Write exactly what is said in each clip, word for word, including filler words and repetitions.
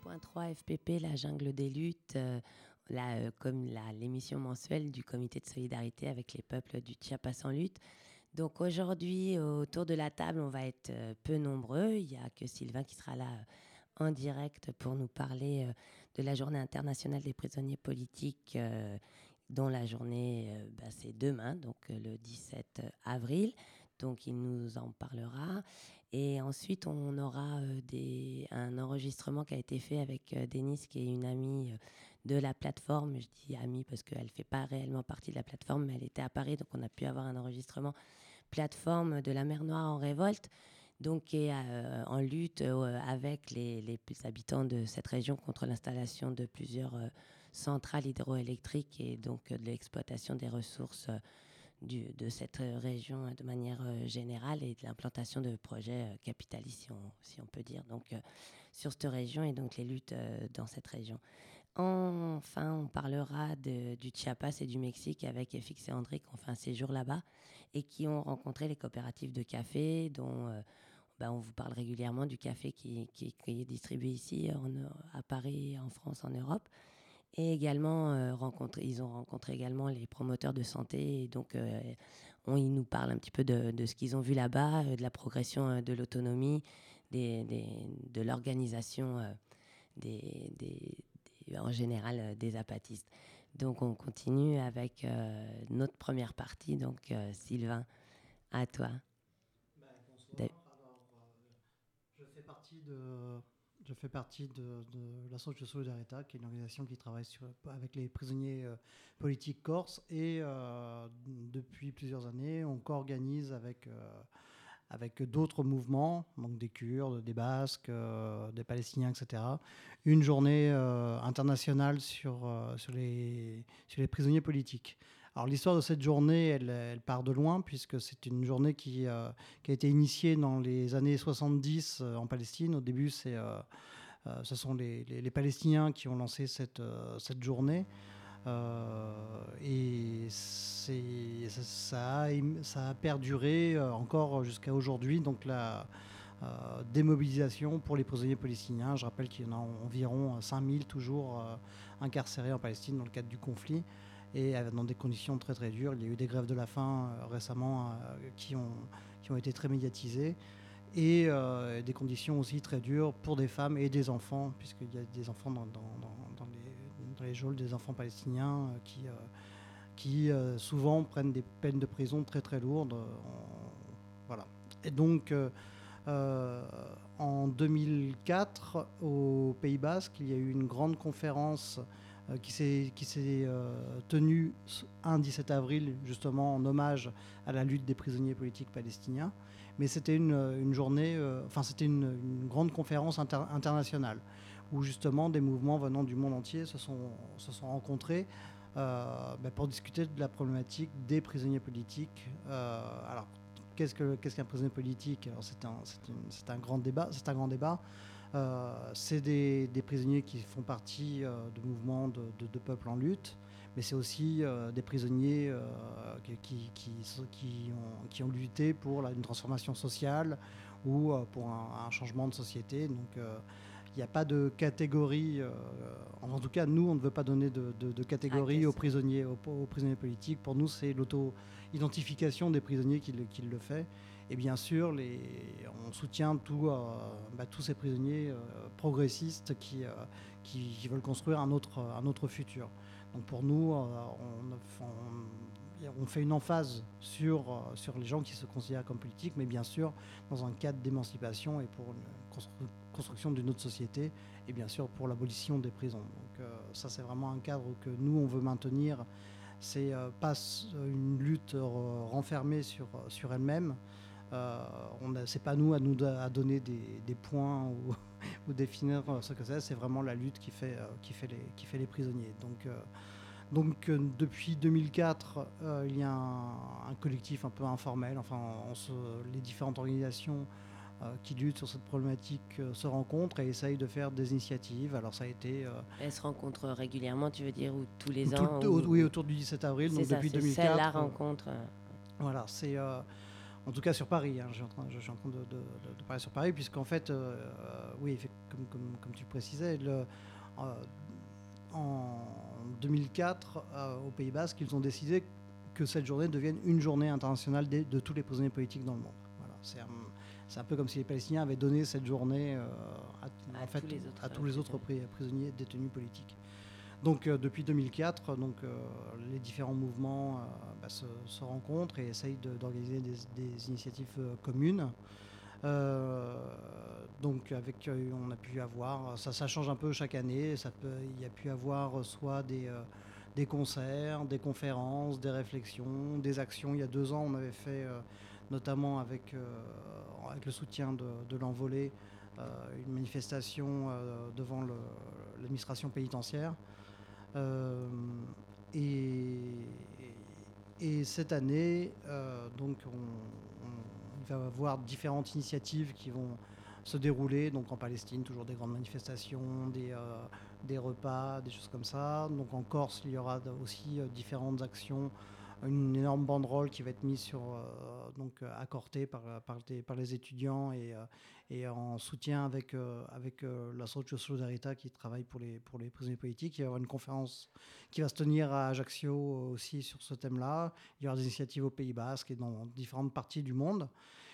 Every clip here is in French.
point trois F P P, la jungle des luttes, euh, la, euh, comme la, l'émission mensuelle du comité de solidarité avec les peuples du Chiapas en lutte. Donc aujourd'hui, autour de la table, on va être euh, peu nombreux. Il n'y a que Sylvain qui sera là euh, en direct pour nous parler euh, de la journée internationale des prisonniers politiques, euh, dont la journée, euh, bah, c'est demain, donc euh, le dix-sept avril. Donc il nous en parlera. Et ensuite, on aura euh, des, un enregistrement qui a été fait avec euh, Denise, qui est une amie euh, de la plateforme. Je dis amie parce qu'elle ne fait pas réellement partie de la plateforme, mais elle était à Paris, donc on a pu avoir un enregistrement plateforme de la mer Noire en révolte, donc qui est euh, en lutte euh, avec les, les habitants de cette région contre l'installation de plusieurs euh, centrales hydroélectriques et donc euh, de l'exploitation des ressources euh, du, de cette région de manière euh, générale et de l'implantation de projets euh, capitalistes, si on, si on peut dire, donc euh, sur cette région et donc les luttes euh, dans cette région. Enfin, on parlera de, du Chiapas et du Mexique avec F X et André qui ont fait un séjour là-bas et qui ont rencontré les coopératives de café dont euh, ben, on vous parle régulièrement du café qui, qui, qui est distribué ici en, à Paris, en France, en Europe. Et également, euh, rencontré, ils ont rencontré également les promoteurs de santé. Et donc, euh, on, ils nous parlent un petit peu de, de ce qu'ils ont vu là-bas, de la progression de l'autonomie, des, des, de l'organisation euh, des, des, des, en général euh, des apatistes. Donc, on continue avec euh, notre première partie. Donc, euh, Sylvain, à toi. Ben, bonsoir. Alors, euh, je fais partie de, je fais partie de, de l'Association Solidarita, qui est une organisation qui travaille sur, avec les prisonniers euh, politiques corses. Et euh, depuis plusieurs années, on co-organise avec, euh, avec d'autres mouvements, donc des Kurdes, des Basques, euh, des Palestiniens, et cetera, une journée euh, internationale sur, euh, sur, les, sur les prisonniers politiques. Alors l'histoire de cette journée, elle, elle part de loin, puisque c'est une journée qui, euh, qui a été initiée dans les années soixante-dix euh, en Palestine. Au début, c'est, euh, euh, ce sont les, les, les Palestiniens qui ont lancé cette, euh, cette journée. Euh, et c'est, ça, ça, a, ça a perduré euh, encore jusqu'à aujourd'hui. Donc la euh, démobilisation pour les prisonniers palestiniens. Je rappelle qu'il y en a environ cinq mille toujours euh, incarcérés en Palestine dans le cadre du conflit et dans des conditions très très dures. Il y a eu des grèves de la faim euh, récemment euh, qui, ont, qui ont été très médiatisées et euh, des conditions aussi très dures pour des femmes et des enfants, puisqu'il y a des enfants dans, dans, dans, dans, les, dans les geôles, des enfants palestiniens euh, qui, euh, qui euh, souvent prennent des peines de prison très très lourdes. Euh, en, voilà. Et donc, euh, euh, en deux mille quatre, au Pays Basque, il y a eu une grande conférence euh, qui s'est, qui s'est euh, tenue un dix-sept avril, justement en hommage à la lutte des prisonniers politiques palestiniens. Mais c'était une, une journée, euh, enfin c'était une, une grande conférence inter- internationale où justement des mouvements venant du monde entier se sont, se sont rencontrés euh, bah, pour discuter de la problématique des prisonniers politiques. Euh, alors qu'est-ce, que, qu'est-ce qu'un prisonnier politique? Alors, c'est, un, c'est, une, c'est un grand débat. C'est un grand débat. Euh, c'est des, des prisonniers qui font partie euh, de mouvements de, de, de peuples en lutte, mais c'est aussi euh, des prisonniers euh, qui, qui, qui, qui, ont, qui ont lutté pour la, une transformation sociale ou euh, pour un, un changement de société. Donc euh, il n'y a pas de catégorie, euh, en tout cas nous on ne veut pas donner de, de, de catégorie Ah, aux prisonniers, aux, aux prisonniers politiques. Pour nous c'est l'auto-identification des prisonniers qui, qui le fait. Et bien sûr, les, on soutient tout, euh, bah, tous ces prisonniers euh, progressistes qui, euh, qui, qui veulent construire un autre, un autre futur. Donc pour nous, euh, on, on, on fait une emphase sur, euh, sur les gens qui se considèrent comme politiques, mais bien sûr dans un cadre d'émancipation et pour une constru- construction d'une autre société, et bien sûr pour l'abolition des prisons. Donc euh, ça c'est vraiment un cadre que nous on veut maintenir. C'est euh, pas une lutte euh, renfermée sur, sur elle-même. Euh, c'est pas nous à nous à donner des, des points ou, ou définir ce que c'est. C'est vraiment la lutte qui fait, euh, qui fait, les, qui fait les prisonniers. Donc, euh, donc euh, depuis deux mille quatre, euh, il y a un, un collectif un peu informel. Enfin, on se, les différentes organisations euh, qui luttent sur cette problématique euh, se rencontrent et essayent de faire des initiatives. Alors ça a été... Euh, Elles se rencontrent régulièrement, tu veux dire, ou tous les tout, ans au, ou, oui, ou... autour du dix-sept avril, C'est donc ça, depuis c'est celle la deux mille quatre. Euh, rencontre. voilà, c'est... Euh, En tout cas sur Paris, hein, je, suis en train, je suis en train de, de, de, de parler sur Paris, puisqu'en fait, euh, oui, comme, comme, comme tu le précisais, le, euh, en deux mille quatre, euh, au Pays Basque, ils ont décidé que cette journée devienne une journée internationale de, de tous les prisonniers politiques dans le monde. Voilà, c'est, un, c'est un peu comme si les Palestiniens avaient donné cette journée euh, à, à, en fait, tous les autres, à tous les autres prisonniers détenus politiques. Donc euh, depuis deux mille quatre, donc, euh, les différents mouvements euh, bah, se, se rencontrent et essayent de, d'organiser des, des initiatives euh, communes. Euh, donc avec, euh, on a pu avoir, ça, ça change un peu chaque année, ça peut, il y a pu avoir soit des, euh, des concerts, des conférences, des réflexions, des actions. Il y a deux ans, on avait fait, euh, notamment avec, euh, avec le soutien de, de l'Envolée, euh, une manifestation euh, devant le, l'administration pénitentiaire. Euh, et, et cette année, euh, donc on, on, il va y avoir différentes initiatives qui vont se dérouler. Donc en Palestine, toujours des grandes manifestations, des, euh, des repas, des choses comme ça. Donc en Corse, il y aura aussi euh, différentes actions. Une énorme banderole qui va être mise sur, euh, donc accordée par, par, des, par les étudiants et, euh, et en soutien avec, euh, avec euh, l'association Solidarité qui travaille pour les, pour les prisonniers politiques. Il va y avoir une conférence qui va se tenir à Ajaccio aussi sur ce thème-là. Il y aura des initiatives au Pays Basque et dans différentes parties du monde.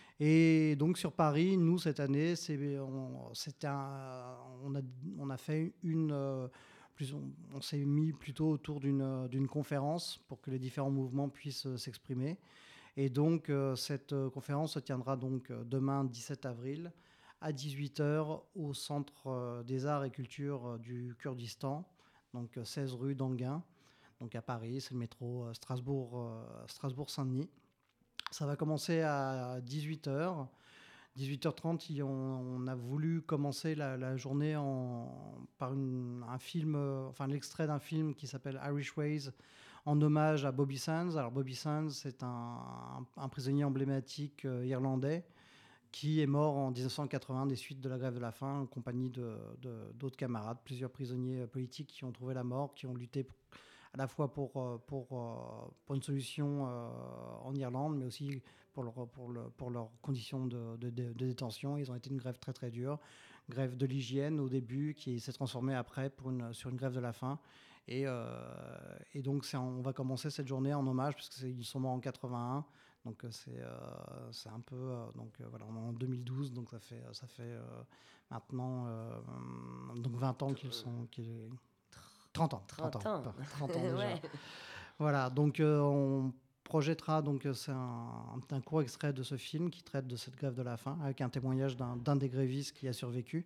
Et donc sur Paris, nous cette année, c'est, on, un, on, a, on a fait une... Euh, plus on, on s'est mis plutôt autour d'une, d'une conférence pour que les différents mouvements puissent euh, s'exprimer. Et donc euh, cette euh, conférence se tiendra donc euh, demain dix-sept avril à dix-huit heures au Centre euh, des Arts et Cultures euh, du Kurdistan, donc euh, seize rue d'Anguin, donc à Paris, c'est le métro euh, Strasbourg, euh, Strasbourg-Saint-Denis. Ça va commencer à dix-huit heures. dix-huit heures trente, on, on a voulu commencer la, la journée en, par une, un film, euh, enfin l'extrait d'un film qui s'appelle Irish Ways, en hommage à Bobby Sands. Alors Bobby Sands, c'est un, un, un prisonnier emblématique euh, irlandais qui est mort en dix-neuf cent quatre-vingts des suites de la grève de la faim en compagnie de, de, d'autres camarades, plusieurs prisonniers politiques qui ont trouvé la mort, qui ont lutté pour, à la fois pour, pour, pour une solution en Irlande, mais aussi pour, leur, pour, le, pour leurs conditions de, de, de, de détention. Ils ont été une grève très très dure, grève de l'hygiène au début, qui s'est transformée après pour une, sur une grève de la faim. Et, euh, et donc c'est, on va commencer cette journée en hommage, parce qu'ils sont morts en quatre-vingt-un. Donc c'est, euh, c'est un peu, euh, donc euh, voilà, on est en deux mille douze, donc ça fait, ça fait euh, maintenant euh, donc vingt ans qu'ils sont, qu'ils, trente ans, trente ans, trente ans déjà. Ouais. Voilà, donc euh, on projettera, donc c'est un, un court extrait de ce film qui traite de cette grève de la faim, avec un témoignage d'un, d'un des grévistes qui a survécu.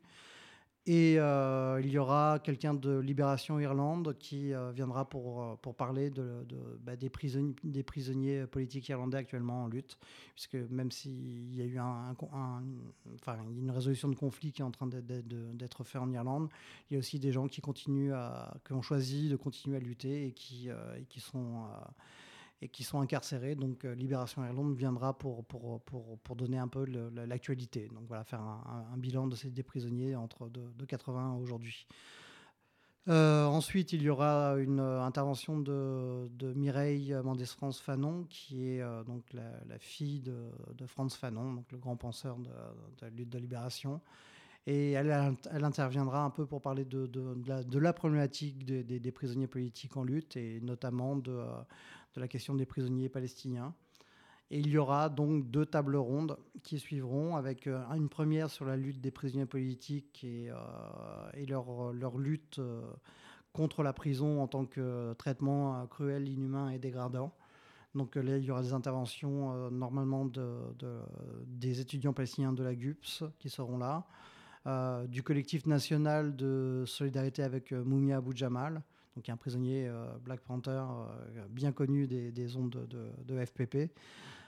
Et euh, il y aura quelqu'un de Libération Irlande qui euh, viendra pour, pour parler de, de, bah, des, prisonniers, des prisonniers politiques irlandais actuellement en lutte, puisque même s'il y a eu un, un, un, enfin, une résolution de conflit qui est en train d'être, d'être faite en Irlande, il y a aussi des gens qui, continuent à, qui ont choisi de continuer à lutter et qui, euh, et qui sont... Euh, et qui sont incarcérés. Donc euh, Libération Irlande viendra pour, pour, pour, pour donner un peu le, l'actualité. Donc voilà, faire un, un, un bilan de ces des prisonniers entre de, de quatre-vingts à aujourd'hui. Euh, ensuite, il y aura une euh, intervention de, de Mireille Mendès-France Fanon, qui est euh, donc la, la fille de, de Frantz Fanon, donc le grand penseur de, de la lutte de libération. Et elle, elle interviendra un peu pour parler de, de, de, la, de la problématique des, des, des prisonniers politiques en lutte, et notamment de, de la question des prisonniers palestiniens. Et il y aura donc deux tables rondes qui suivront, avec euh, une première sur la lutte des prisonniers politiques et, euh, et leur, leur lutte euh, contre la prison en tant que traitement euh, cruel, inhumain et dégradant. Donc là, il y aura des interventions euh, normalement de, de, des étudiants palestiniens de la G U P S qui seront là, euh, du collectif national de solidarité avec euh, Moumia Abou Jamal, donc un prisonnier euh, Black Panther euh, bien connu des, des ondes de, de, de F P P,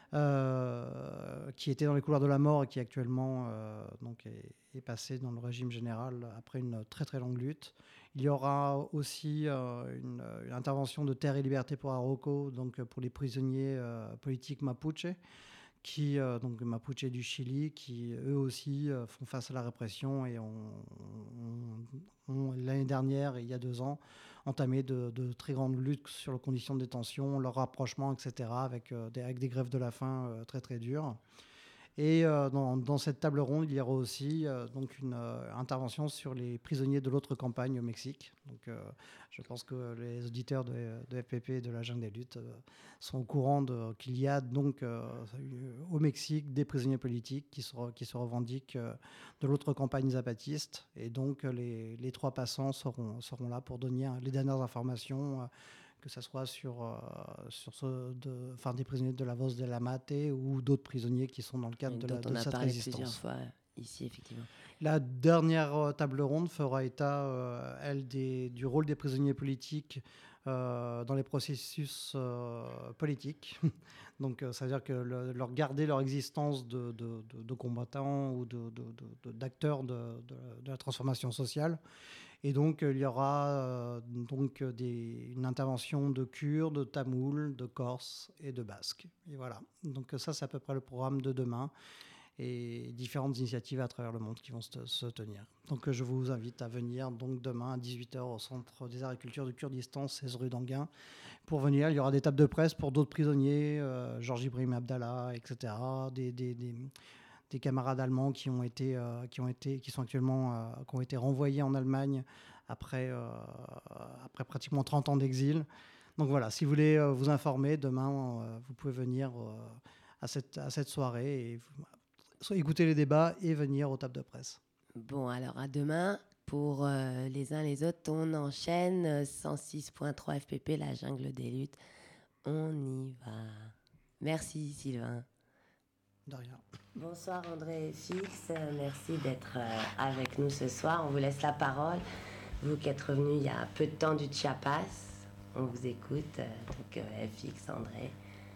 euh, qui était dans les couloirs de la mort et qui actuellement euh, donc est, est passé dans le régime général après une très très longue lutte. Il y aura aussi euh, une, une intervention de Terre et Liberté pour Arauco, donc pour les prisonniers euh, politiques Mapuche, qui, euh, donc Mapuche du Chili, qui eux aussi euh, font face à la répression et ont, ont, ont, l'année dernière et il y a deux ans entamé de, de très grandes luttes sur les conditions de détention, leur rapprochement, et cetera, avec, euh, des, avec des grèves de la faim euh, très très dures. Et euh, dans, dans cette table ronde, il y aura aussi euh, donc une euh, intervention sur les prisonniers de l'autre campagne au Mexique. Donc, euh, je pense que les auditeurs de, de F P P et de la Jungle des Luttes euh, sont au courant de, qu'il y a donc euh, au Mexique des prisonniers politiques qui se, qui se revendiquent euh, de l'autre campagne zapatiste. Et donc, les, les trois passants seront, seront là pour donner les dernières informations. Euh, que ce soit sur, euh, sur ceux de, enfin, des prisonniers de la Voz de la Mate ou d'autres prisonniers qui sont dans le cadre Et de, dont la, on de a cette parlé résistance. plusieurs fois ici, effectivement. La dernière table ronde fera état, euh, elle, des, du rôle des prisonniers politiques euh, dans les processus euh, politiques. Donc, euh, ça veut dire que le, leur garder leur existence de, de, de, de combattants ou de, de, de, d'acteurs de, de, de la transformation sociale. Et donc, il y aura euh, donc des, une intervention de Kurdes, de Tamouls, de Corses et de Basques. Et voilà. Donc, ça, c'est à peu près le programme de demain et différentes initiatives à travers le monde qui vont se, se tenir. Donc, je vous invite à venir donc demain à dix-huit heures au Centre des Arts et Cultures du Kurdistan, seize rue d'Anguin. Pour venir, il y aura des tables de presse pour d'autres prisonniers, euh, Georges Ibrahim Abdallah, et cetera. Des... des, des des camarades allemands qui ont été, euh, qui ont été, qui sont actuellement, euh, qui ont été renvoyés en Allemagne après, euh, après pratiquement trente ans d'exil. Donc voilà, si vous voulez euh, vous informer, demain, euh, vous pouvez venir euh, à, cette, à cette soirée et vous, écouter les débats et venir aux tables de presse. Bon, alors à demain. Pour euh, les uns les autres, on enchaîne. cent six point trois F P P, la jungle des luttes. On y va. Merci Sylvain. De rien. Bonsoir André Fix, merci d'être avec nous ce soir. On vous laisse la parole. Vous qui êtes revenu il y a peu de temps du Chiapas, on vous écoute. Donc F X, André.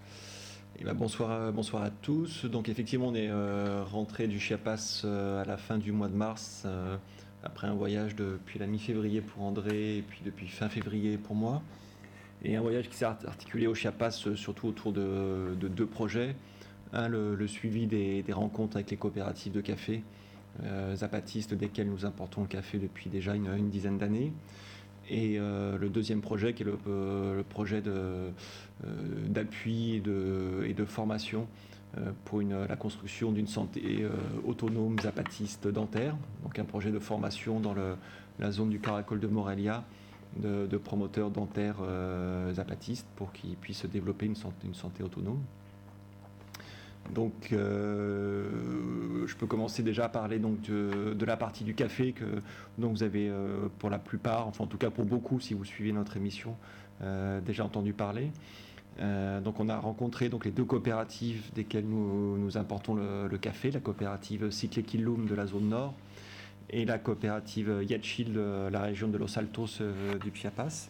Et ben bonsoir, bonsoir à tous. Donc effectivement, on est euh, rentré du Chiapas euh, à la fin du mois de mars, euh, après un voyage depuis la mi-février pour André et puis depuis fin février pour moi. Et un voyage qui s'est articulé au Chiapas euh, surtout autour de, de deux projets. Un, le, le suivi des, des rencontres avec les coopératives de café euh, zapatistes, desquelles nous importons le café depuis déjà une, une dizaine d'années. Et euh, le deuxième projet, qui est le, euh, le projet de, euh, d'appui et de, et de formation euh, pour une, la construction d'une santé euh, autonome zapatiste dentaire. Donc un projet de formation dans le, la zone du Caracol de Morelia de, de promoteurs dentaires euh, zapatistes pour qu'ils puissent développer une santé, une santé autonome. Donc, euh, je peux commencer déjà à parler donc de, de la partie du café que donc vous avez euh, pour la plupart, enfin en tout cas pour beaucoup, si vous suivez notre émission, euh, déjà entendu parler. Euh, donc, on a rencontré donc les deux coopératives desquelles nous, nous importons le, le café, la coopérative Siklekiloum de la zone nord et la coopérative Yatchil de la région de Los Altos euh, du Chiapas.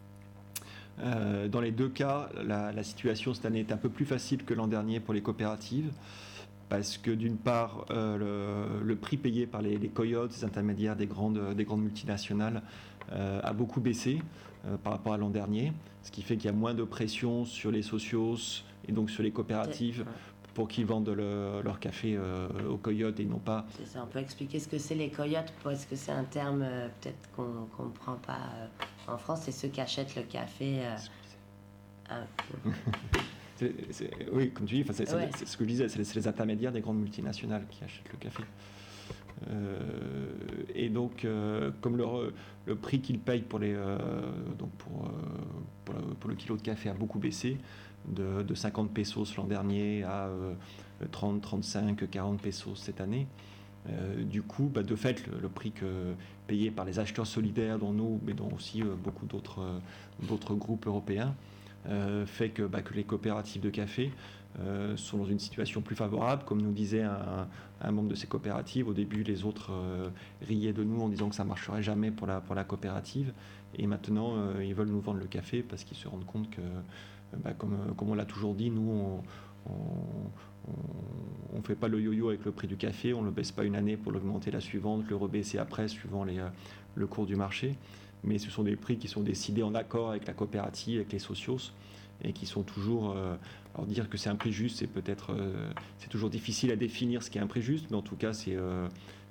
Euh, dans les deux cas, la, la situation cette année est un peu plus facile que l'an dernier pour les coopératives, parce que d'une part, euh, le, le prix payé par les, les coyotes, les intermédiaires des grandes, des grandes multinationales, euh, a beaucoup baissé euh, par rapport à l'an dernier, ce qui fait qu'il y a moins de pression sur les socios et donc sur les coopératives pour qu'ils vendent le, leur café euh, aux coyotes et non pas... C'est ça, on peut expliquer ce que c'est les coyotes, parce que c'est un terme euh, peut-être qu'on ne comprend pas euh, en France, c'est ceux qui achètent le café. Euh, un... c'est, c'est, oui, comme tu dis, c'est, ouais. c'est, c'est ce que je disais, c'est, c'est les intermédiaires des grandes multinationales qui achètent le café. Euh, et donc, euh, comme le, le prix qu'ils payent pour, les, euh, donc pour, euh, pour, le, pour le kilo de café a beaucoup baissé, de, de cinquante pesos l'an dernier à euh, trente, trente-cinq, quarante pesos cette année. Euh, du coup, bah, de fait, le, le prix que, payé par les acheteurs solidaires, dont nous, mais dont aussi euh, beaucoup d'autres, euh, d'autres groupes européens, euh, fait que, bah, que les coopératives de café euh, sont dans une situation plus favorable. Comme nous disait un, un membre de ces coopératives, au début, les autres euh, riaient de nous en disant que ça ne marcherait jamais pour la, pour la coopérative. Et maintenant, euh, ils veulent nous vendre le café parce qu'ils se rendent compte que, bah, comme, comme on l'a toujours dit, nous, on... on ne fait pas le yo-yo avec le prix du café, on ne le baisse pas une année pour l'augmenter la suivante, le rebaisser après suivant les, le cours du marché, mais ce sont des prix qui sont décidés en accord avec la coopérative, avec les socios, et qui sont toujours... Euh, alors dire que c'est un prix juste, c'est peut-être... Euh, c'est toujours difficile à définir ce qu'est un prix juste, mais en tout cas, c'est, euh,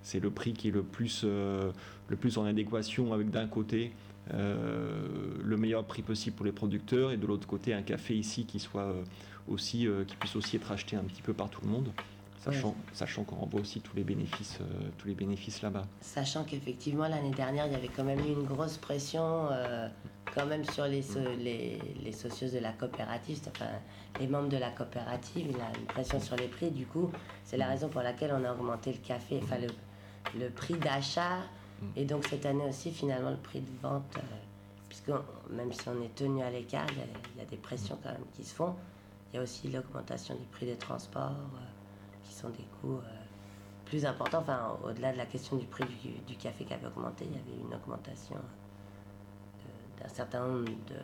c'est le prix qui est le plus, euh, le plus en adéquation avec, d'un côté, euh, le meilleur prix possible pour les producteurs, et de l'autre côté, un café ici qui, soit, euh, aussi, euh, qui puisse aussi être acheté un petit peu par tout le monde, sachant, ouais. sachant qu'on renvoie aussi tous les bénéfices, euh, tous les bénéfices là-bas. Sachant qu'effectivement, l'année dernière, il y avait quand même eu une grosse pression euh, quand même sur les, so les, les socios de la coopérative, enfin les membres de la coopérative, il a une pression sur les prix. Du coup, c'est la raison pour laquelle on a augmenté le café, enfin le, le prix d'achat, et donc cette année aussi, finalement, le prix de vente, euh, puisque on, même si on est tenu à l'écart, il, il y a des pressions quand même qui se font. Il y a aussi l'augmentation du prix des transports, euh, qui sont des coûts euh, plus importants. Enfin, au-delà de la question du prix du, du café qui avait augmenté, il y avait une augmentation d'un certain nombre de,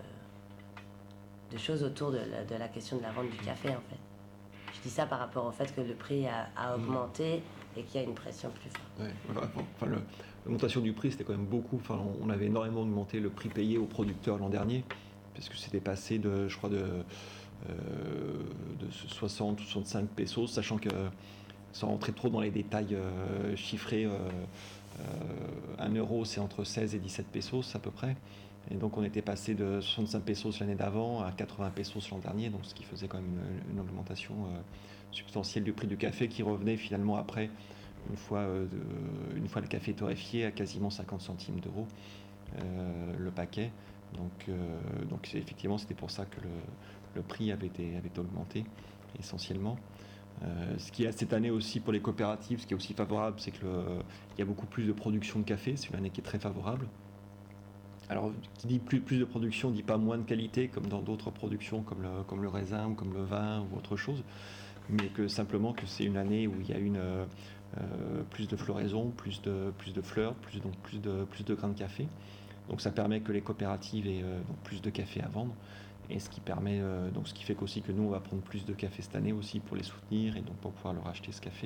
de choses autour de la, de la question de la vente du café, en fait. Je dis ça par rapport au fait que le prix a, a augmenté et qu'il y a une pression plus forte. Ouais, enfin, le, l'augmentation du prix, c'était quand même beaucoup. Enfin, on avait énormément augmenté le prix payé aux producteurs l'an dernier, puisque c'était passé de, je crois, de, euh, de soixante ou soixante-cinq pesos, sachant que, sans rentrer trop dans les détails euh, chiffrés, euh, euh, un euro, c'est entre seize et dix-sept pesos à peu près. Et donc on était passé de soixante-cinq pesos l'année d'avant à quatre-vingts pesos l'an dernier, donc ce qui faisait quand même une, une augmentation euh, substantielle du prix du café, qui revenait finalement après, une fois, euh, de, une fois le café torréfié, à quasiment cinquante centimes d'euros euh, le paquet. Donc, euh, donc effectivement, c'était pour ça que le, le prix avait été, avait été augmenté essentiellement. Euh, ce qui est cette année aussi pour les coopératives, ce qui est aussi favorable, c'est qu'il y a beaucoup plus de production de café. C'est une année qui est très favorable. Alors, qui dit plus, plus de production, ne dit pas moins de qualité, comme dans d'autres productions, comme le, comme le raisin, ou comme le vin, ou autre chose, mais que simplement que c'est une année où il y a une, euh, plus de floraison, plus de, plus de fleurs, plus, donc plus, de, plus de grains de café. Donc ça permet que les coopératives aient euh, donc plus de café à vendre, et ce qui permet, euh, donc ce qui fait qu'aussi que nous on va prendre plus de café cette année aussi pour les soutenir et donc pour pouvoir leur acheter ce café.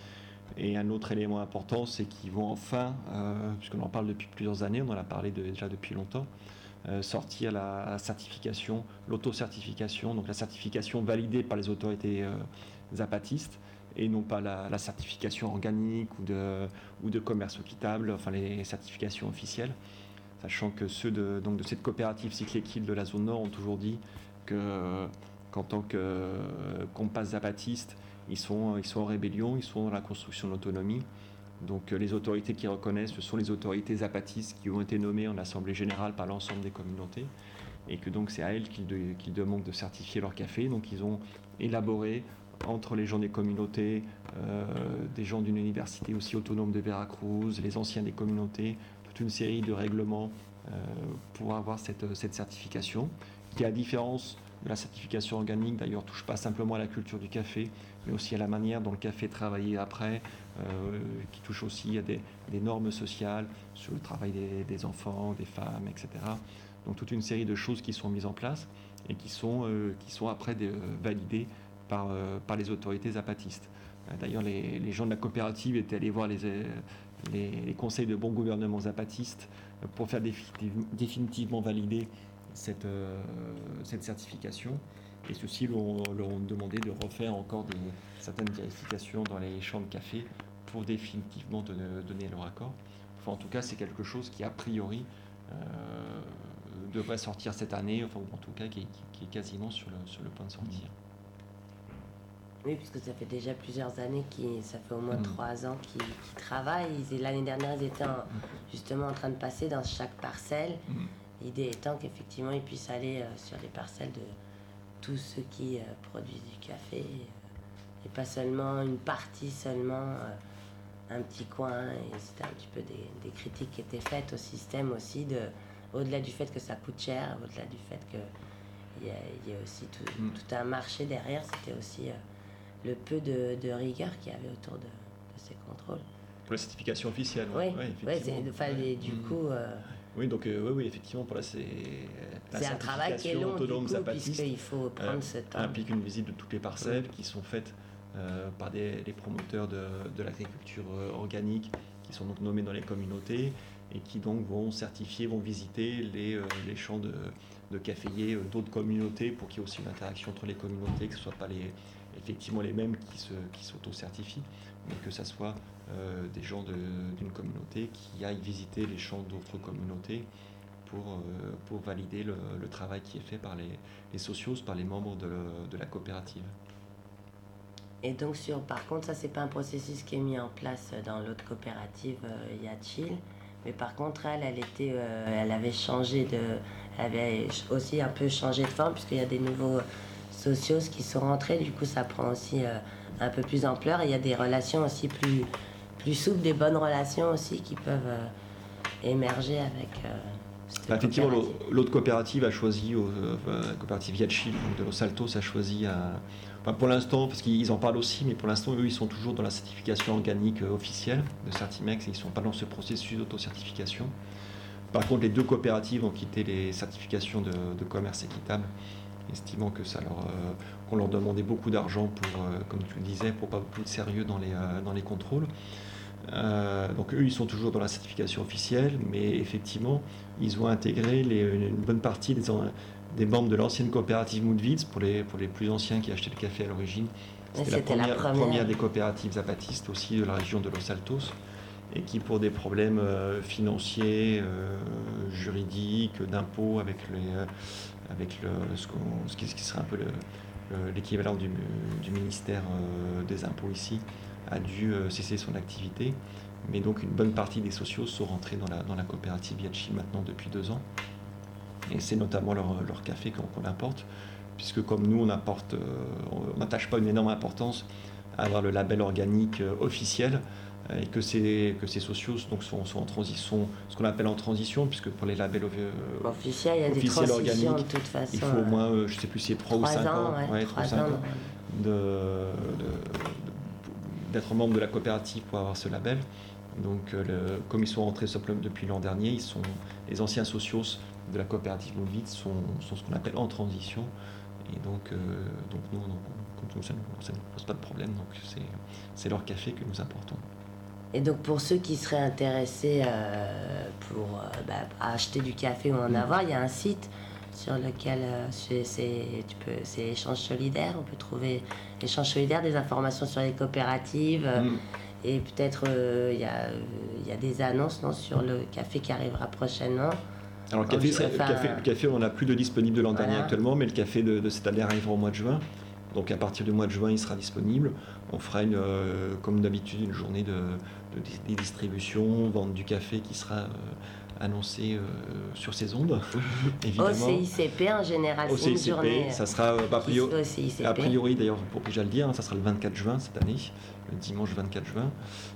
Et un autre élément important, c'est qu'ils vont enfin, euh, puisqu'on en parle depuis plusieurs années, on en a parlé de, déjà depuis longtemps, euh, sortir la certification, l'auto-certification, donc la certification validée par les autorités euh, zapatistes, et non pas la, la certification organique ou de, ou de commerce équitable, enfin les certifications officielles. Sachant que ceux de, donc de cette coopérative Cycle Équil de la zone nord ont toujours dit que, qu'en tant que euh, compas zapatistes, ils sont, ils sont en rébellion, ils sont dans la construction de l'autonomie. Donc les autorités qui reconnaissent, ce sont les autorités zapatistes qui ont été nommées en assemblée générale par l'ensemble des communautés, et que donc c'est à elles qu'ils, de, qu'ils demandent de certifier leur café. Donc ils ont élaboré entre les gens des communautés, euh, des gens d'une université aussi autonome de Veracruz, les anciens des communautés, toute une série de règlements euh, pour avoir cette, cette certification, qui, à différence de la certification organique, d'ailleurs, touche pas simplement à la culture du café, mais aussi à la manière dont le café est travaillé après, euh, qui touche aussi à des, des normes sociales sur le travail des, des enfants, des femmes, et cetera. Donc toute une série de choses qui sont mises en place et qui sont, euh, qui sont après des, euh, validées par, euh, par les autorités zapatistes. Euh, d'ailleurs, les, les gens de la coopérative étaient allés voir les, les, les conseils de bon gouvernement zapatistes pour faire définitive, définitivement valider cette, euh, cette certification. Et ceux-ci leur ont, leur ont demandé de refaire encore des, certaines vérifications dans les champs de café pour définitivement donner, donner leur accord. Enfin, en tout cas, c'est quelque chose qui, a priori, euh, devrait sortir cette année, enfin, ou en tout cas qui est, qui est quasiment sur le, sur le point de sortir. Oui, puisque ça fait déjà plusieurs années, qui, ça fait au moins mmh. trois ans qu'ils, qu'ils travaillent. Ils, l'année dernière, ils étaient en, justement en train de passer dans chaque parcelle. Mmh. L'idée étant qu'effectivement, ils puissent aller euh, sur les parcelles de tous ceux qui euh, produisent du café, euh, et pas seulement une partie seulement, euh, un petit coin. Et c'était un petit peu des, des critiques qui étaient faites au système aussi, de, au-delà du fait que ça coûte cher, au-delà du fait qu'il y a, y a aussi tout, mmh. tout un marché derrière, c'était aussi... Euh, le peu de, de rigueur qu'il y avait autour de, de ces contrôles. Pour la certification officielle, oui. Ouais, ouais, c'est, enfin, ouais. Du mmh. coup... Euh, oui, donc euh, oui, oui, effectivement, pour là, c'est... La c'est un travail qui est long, autonome du coup, puisqu'il faut prendre euh, ce temps. Implique une visite de toutes les parcelles mmh. qui sont faites euh, par des, des promoteurs de, de l'agriculture euh, organique, qui sont donc nommés dans les communautés, et qui donc vont certifier, vont visiter les, euh, les champs de, de caféiers euh, d'autres communautés, pour qu'il y ait aussi une interaction entre les communautés, que ce ne soit pas les... effectivement les mêmes qui, se, qui s'auto-certifient, mais que ça soit euh, des gens de, d'une communauté qui aillent visiter les champs d'autres communautés pour, euh, pour valider le, le travail qui est fait par les, les socios, par les membres de, de la coopérative. Et donc, sur, par contre, ça, c'est pas un processus qui est mis en place dans l'autre coopérative, euh, Yachil. Mais par contre, elle, elle, était, euh, elle avait changé de... Elle avait aussi un peu changé de forme, puisqu'il y a des nouveaux socios qui sont rentrés. Du coup, ça prend aussi euh, un peu plus d'ampleur. Et il y a des relations aussi plus, plus souples, des bonnes relations aussi qui peuvent euh, émerger avec... Euh, Bah, effectivement, l'autre coopérative a choisi, euh, la coopérative Yachil de Los Altos a choisi à... Enfin, pour l'instant, parce qu'ils en parlent aussi, mais pour l'instant, eux, ils sont toujours dans la certification organique euh, officielle de Certimex et ils ne sont pas dans ce processus d'autocertification. Par contre, les deux coopératives ont quitté les certifications de, de commerce équitable, estimant que ça leur, euh, qu'on leur demandait beaucoup d'argent pour, euh, comme tu le disais, pour pas beaucoup de sérieux dans les, euh, dans les contrôles. Euh, donc eux, ils sont toujours dans la certification officielle, mais effectivement, ils ont intégré les, une bonne partie des, des membres de l'ancienne coopérative Moodwitz, pour les, pour les plus anciens qui achetaient le café à l'origine. C'était, C'était la, première, la première. première des coopératives zapatistes aussi de la région de Los Altos, et qui, pour des problèmes euh, financiers, euh, juridiques, d'impôts, avec, les, euh, avec le, ce, ce, qui, ce qui serait un peu le, le, l'équivalent du, du ministère euh, des impôts ici, a dû euh, cesser son activité. Mais donc une bonne partie des socios sont rentrés dans la, dans la coopérative Yachil maintenant depuis deux ans. Et c'est notamment leur, leur café qu'on, qu'on importe, puisque comme nous, on apporte, euh, on n'attache pas une énorme importance à avoir le label organique euh, officiel, et que ces, que ces socios donc, sont, sont en transition, ce qu'on appelle en transition, puisque pour les labels euh, officiels, il y a des transitions de toute façon. Il faut au moins, euh, je ne sais plus si c'est trois ou cinq ans, ouais, ouais, trois, cinq ans de, de, d'être membre de la coopérative pour avoir ce label. Donc, euh, le, comme ils sont rentrés depuis l'an dernier, ils sont, les anciens socios de la coopérative Moodwitz sont, sont ce qu'on appelle en transition. Et donc, euh, donc nous, on, comme nous, ça ne nous pose pas de problème. Donc, c'est, c'est leur café que nous importons. Et donc pour ceux qui seraient intéressés euh, pour euh, bah, acheter du café ou en mmh. avoir, il y a un site sur lequel euh, c'est, c'est, tu peux, c'est Échange Solidaire. On peut trouver Échange Solidaire, des informations sur les coopératives. Euh, mmh. Et peut-être il euh, y, euh, y a des annonces non, sur le café qui arrivera prochainement. Alors le café, c'est, enfin, le, café, le café, on n'a plus de disponible de l'an voilà. dernier actuellement, mais le café de, de cette année arrivera au mois de juin. Donc à partir du mois de juin, il sera disponible. On fera une, euh, comme d'habitude une journée de, de, de distribution, vente du café qui sera euh, annoncée euh, sur ces ondes, évidemment. Au C I C P en général, au c'est une journée. Ça sera bah, a, priori, a priori, d'ailleurs, pour déjà le dire, hein, ça sera le vingt-quatre juin cette année, le dimanche vingt-quatre juin.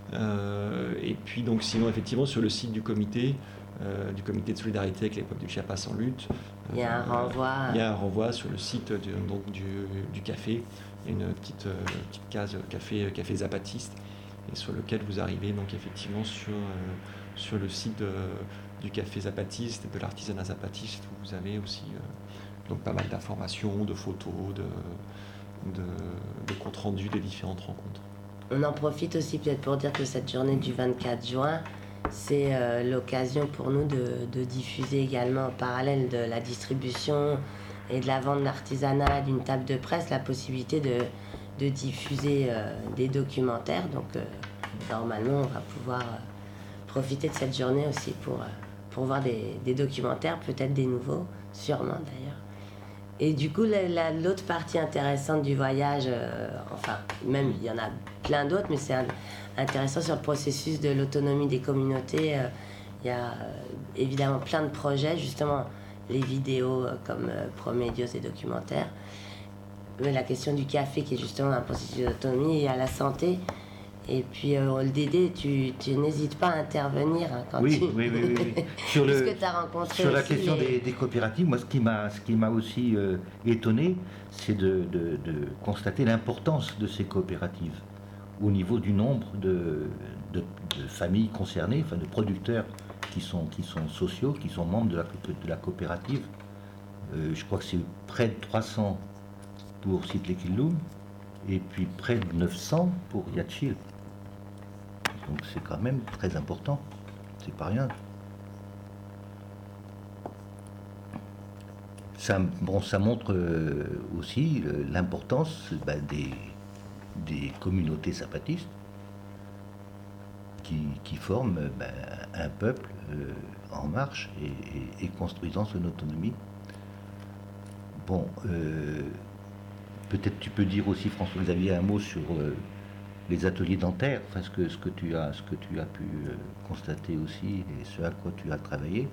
Euh, et puis donc sinon, effectivement, sur le site du comité, Euh, du comité de solidarité avec les peuples du Chiapas en lutte. Il y a un euh, renvoi. Il y a un renvoi sur le site du, donc, du, du café. Il y a une petite, euh, petite case café, café zapatiste, et sur lequel vous arrivez donc effectivement sur, euh, sur le site de, du café zapatiste et de l'artisanat zapatiste, où vous avez aussi euh, donc pas mal d'informations, de photos, de, de, de comptes rendus des différentes rencontres. On en profite aussi peut-être pour dire que cette journée du vingt-quatre juin, c'est euh, l'occasion pour nous de, de diffuser également en parallèle de la distribution et de la vente de l'artisanat, d'une table de presse, la possibilité de, de diffuser euh, des documentaires. Donc euh, normalement, on va pouvoir euh, profiter de cette journée aussi pour, euh, pour voir des, des documentaires, peut-être des nouveaux, sûrement d'ailleurs. Et du coup, la, la, l'autre partie intéressante du voyage, euh, enfin, même il y en a plein d'autres, mais c'est un, intéressant sur le processus de l'autonomie des communautés. Euh, il y a euh, évidemment plein de projets, justement, les vidéos euh, comme euh, Promédios et documentaires. Mais la question du café, qui est justement un processus d'autonomie, et à la santé. Et puis, euh, le Dédé, tu, tu n'hésites pas à intervenir hein, quand oui, tu... Oui, oui, oui. oui. Sur, le, que t'as rencontré sur la question les... des, des coopératives, moi, ce qui m'a, ce qui m'a aussi euh, étonné, c'est de, de, de constater l'importance de ces coopératives au niveau du nombre de, de, de familles concernées, enfin de producteurs qui sont, qui sont sociaux, qui sont membres de la, de la coopérative. Euh, je crois que c'est près de trois cents pour Sitlekilum et puis près de neuf cents pour Yachil. Donc c'est quand même très important, c'est pas rien. ça, bon, ça montre euh, aussi euh, l'importance bah, des, des communautés zapatistes qui, qui forment bah, un peuple euh, en marche et, et, et construisant son autonomie. Bon, euh, peut-être tu peux dire aussi, François-Xavier, un mot sur euh, les ateliers dentaires, enfin, ce, que, ce, que tu as, ce que tu as pu euh, constater aussi et ce à quoi tu as travaillé.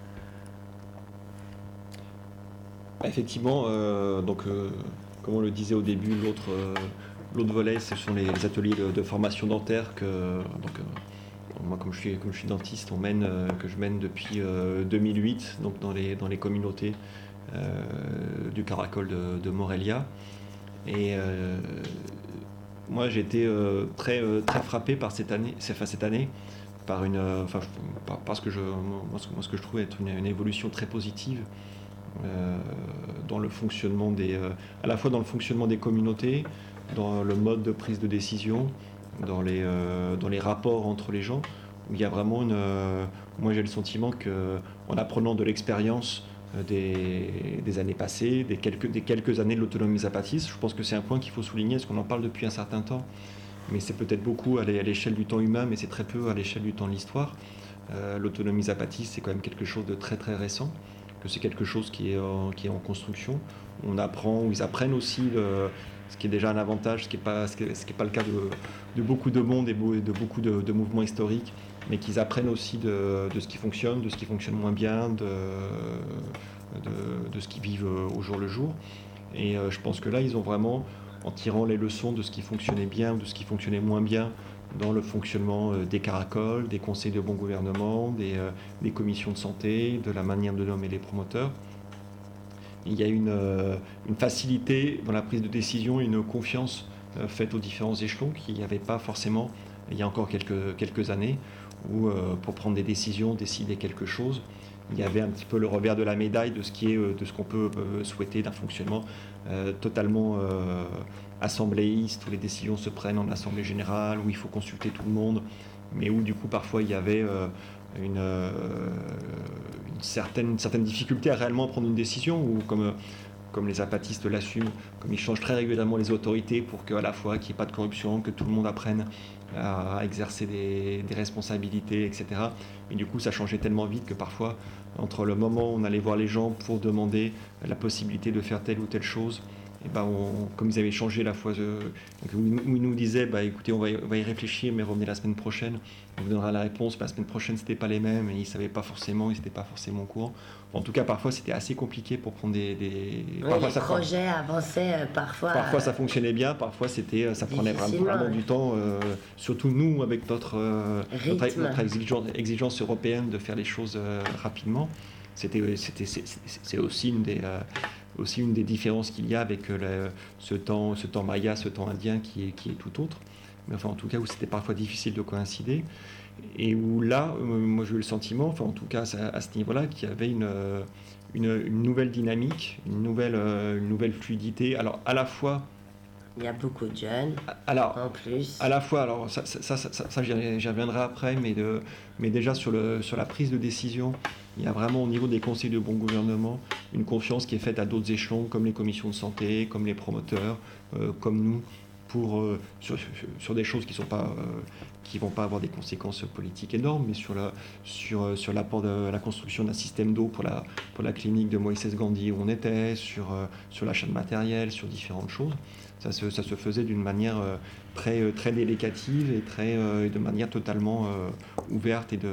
Effectivement, euh, donc, euh, comme on le disait au début, l'autre euh, l'autre volet, ce sont les, les ateliers de, de formation dentaire que, donc, euh, moi, comme je, suis, comme je suis dentiste, on mène, euh, que je mène depuis euh, deux mille huit, donc dans les, dans les communautés euh, du Caracol de, de Morelia. Et euh, moi, j'ai été euh, très, euh, très frappé par cette année, enfin, cette année par une, euh, enfin, par, parce que je, moi, ce, moi, ce que je trouve être une, une évolution très positive. Euh, dans le fonctionnement des, euh, à la fois dans le fonctionnement des communautés, dans le mode de prise de décision, dans les, euh, dans les rapports entre les gens, où il y a vraiment une... Euh, moi j'ai le sentiment qu'en apprenant de l'expérience des, des années passées, des quelques, des quelques années de l'autonomie zapatiste, je pense que c'est un point qu'il faut souligner, parce qu'on en parle depuis un certain temps, mais c'est peut-être beaucoup à l'échelle du temps humain, mais c'est très peu à l'échelle du temps de l'histoire. Euh, l'autonomie zapatiste, c'est quand même quelque chose de très très récent, que c'est quelque chose qui est, en, qui est en construction. On apprend, ils apprennent aussi, le, ce qui est déjà un avantage, ce qui n'est pas, ce qui est, ce qui est pas le cas de, de beaucoup de monde et de beaucoup de, de mouvements historiques, mais qu'ils apprennent aussi de, de ce qui fonctionne, de ce qui fonctionne moins bien, de, de, de ce qu'ils vivent au jour le jour. Et euh, je pense que là, ils ont vraiment, en tirant les leçons de ce qui fonctionnait bien ou de ce qui fonctionnait moins bien dans le fonctionnement euh, des caracoles, des conseils de bon gouvernement, des, euh, des commissions de santé, de la manière de nommer les promoteurs. Il y a une, euh, une facilité dans la prise de décision, une confiance euh, faite aux différents échelons qu'il n'y avait pas forcément il y a encore quelques, quelques années, où euh, pour prendre des décisions, décider quelque chose, il y avait un petit peu le revers de la médaille de ce qui est, de ce qu'on peut euh, souhaiter d'un fonctionnement euh, totalement euh, assembléiste, où les décisions se prennent en assemblée générale, où il faut consulter tout le monde, mais où du coup parfois il y avait euh, une, euh, une, certaine, une certaine difficulté à réellement prendre une décision, ou comme, comme les zapatistes l'assument, comme ils changent très régulièrement les autorités pour qu'à la fois qu'il n'y ait pas de corruption, que tout le monde apprenne à exercer des, des responsabilités, et cetera. Et du coup, ça changeait tellement vite que parfois, entre le moment où on allait voir les gens pour demander la possibilité de faire telle ou telle chose, et ben on, comme ils avaient changé la fois, euh, où ils nous disaient, bah, écoutez, on va, y, on va y réfléchir, mais revenez la semaine prochaine, on vous donnera la réponse. La semaine prochaine, c'était pas les mêmes, et ils ne savaient pas forcément, ils n'étaient pas forcément au courant. En tout cas, parfois, c'était assez compliqué pour prendre des... des... Oui, parfois, les ça projets prend... avançaient euh, parfois... Parfois, ça fonctionnait bien, parfois, c'était, ça prenait vraiment, vraiment du temps. Euh, surtout nous, avec notre, euh, notre, notre exigence, exigence européenne de faire les choses euh, rapidement. C'était, c'était, c'est, c'est aussi une des... Euh, aussi une des différences qu'il y a avec le, ce, temps, ce temps maya, ce temps indien qui est, qui est tout autre. Mais enfin, en tout cas, où c'était parfois difficile de coïncider. Et où là, euh, moi j'ai eu le sentiment, enfin en tout cas à, à ce niveau-là, qu'il y avait une, une, une nouvelle dynamique, une nouvelle, euh, une nouvelle fluidité. Alors à la fois... Il y a beaucoup de jeunes, alors, en plus. À la fois, alors ça, ça, ça, ça, ça j'y reviendrai après, mais, de, mais déjà sur, le, sur la prise de décision, il y a vraiment au niveau des conseils de bon gouvernement une confiance qui est faite à d'autres échelons, comme les commissions de santé, comme les promoteurs, euh, comme nous, pour, euh, sur, sur des choses qui ne euh, vont pas avoir des conséquences politiques énormes, mais sur, la, sur, sur l'apport de la construction d'un système d'eau pour la, pour la clinique de Moïse Gandhi où on était, sur, euh, sur l'achat de matériel, sur différentes choses. Ça se, ça se faisait d'une manière euh, très, très délicative et très, euh, de manière totalement euh, ouverte et de,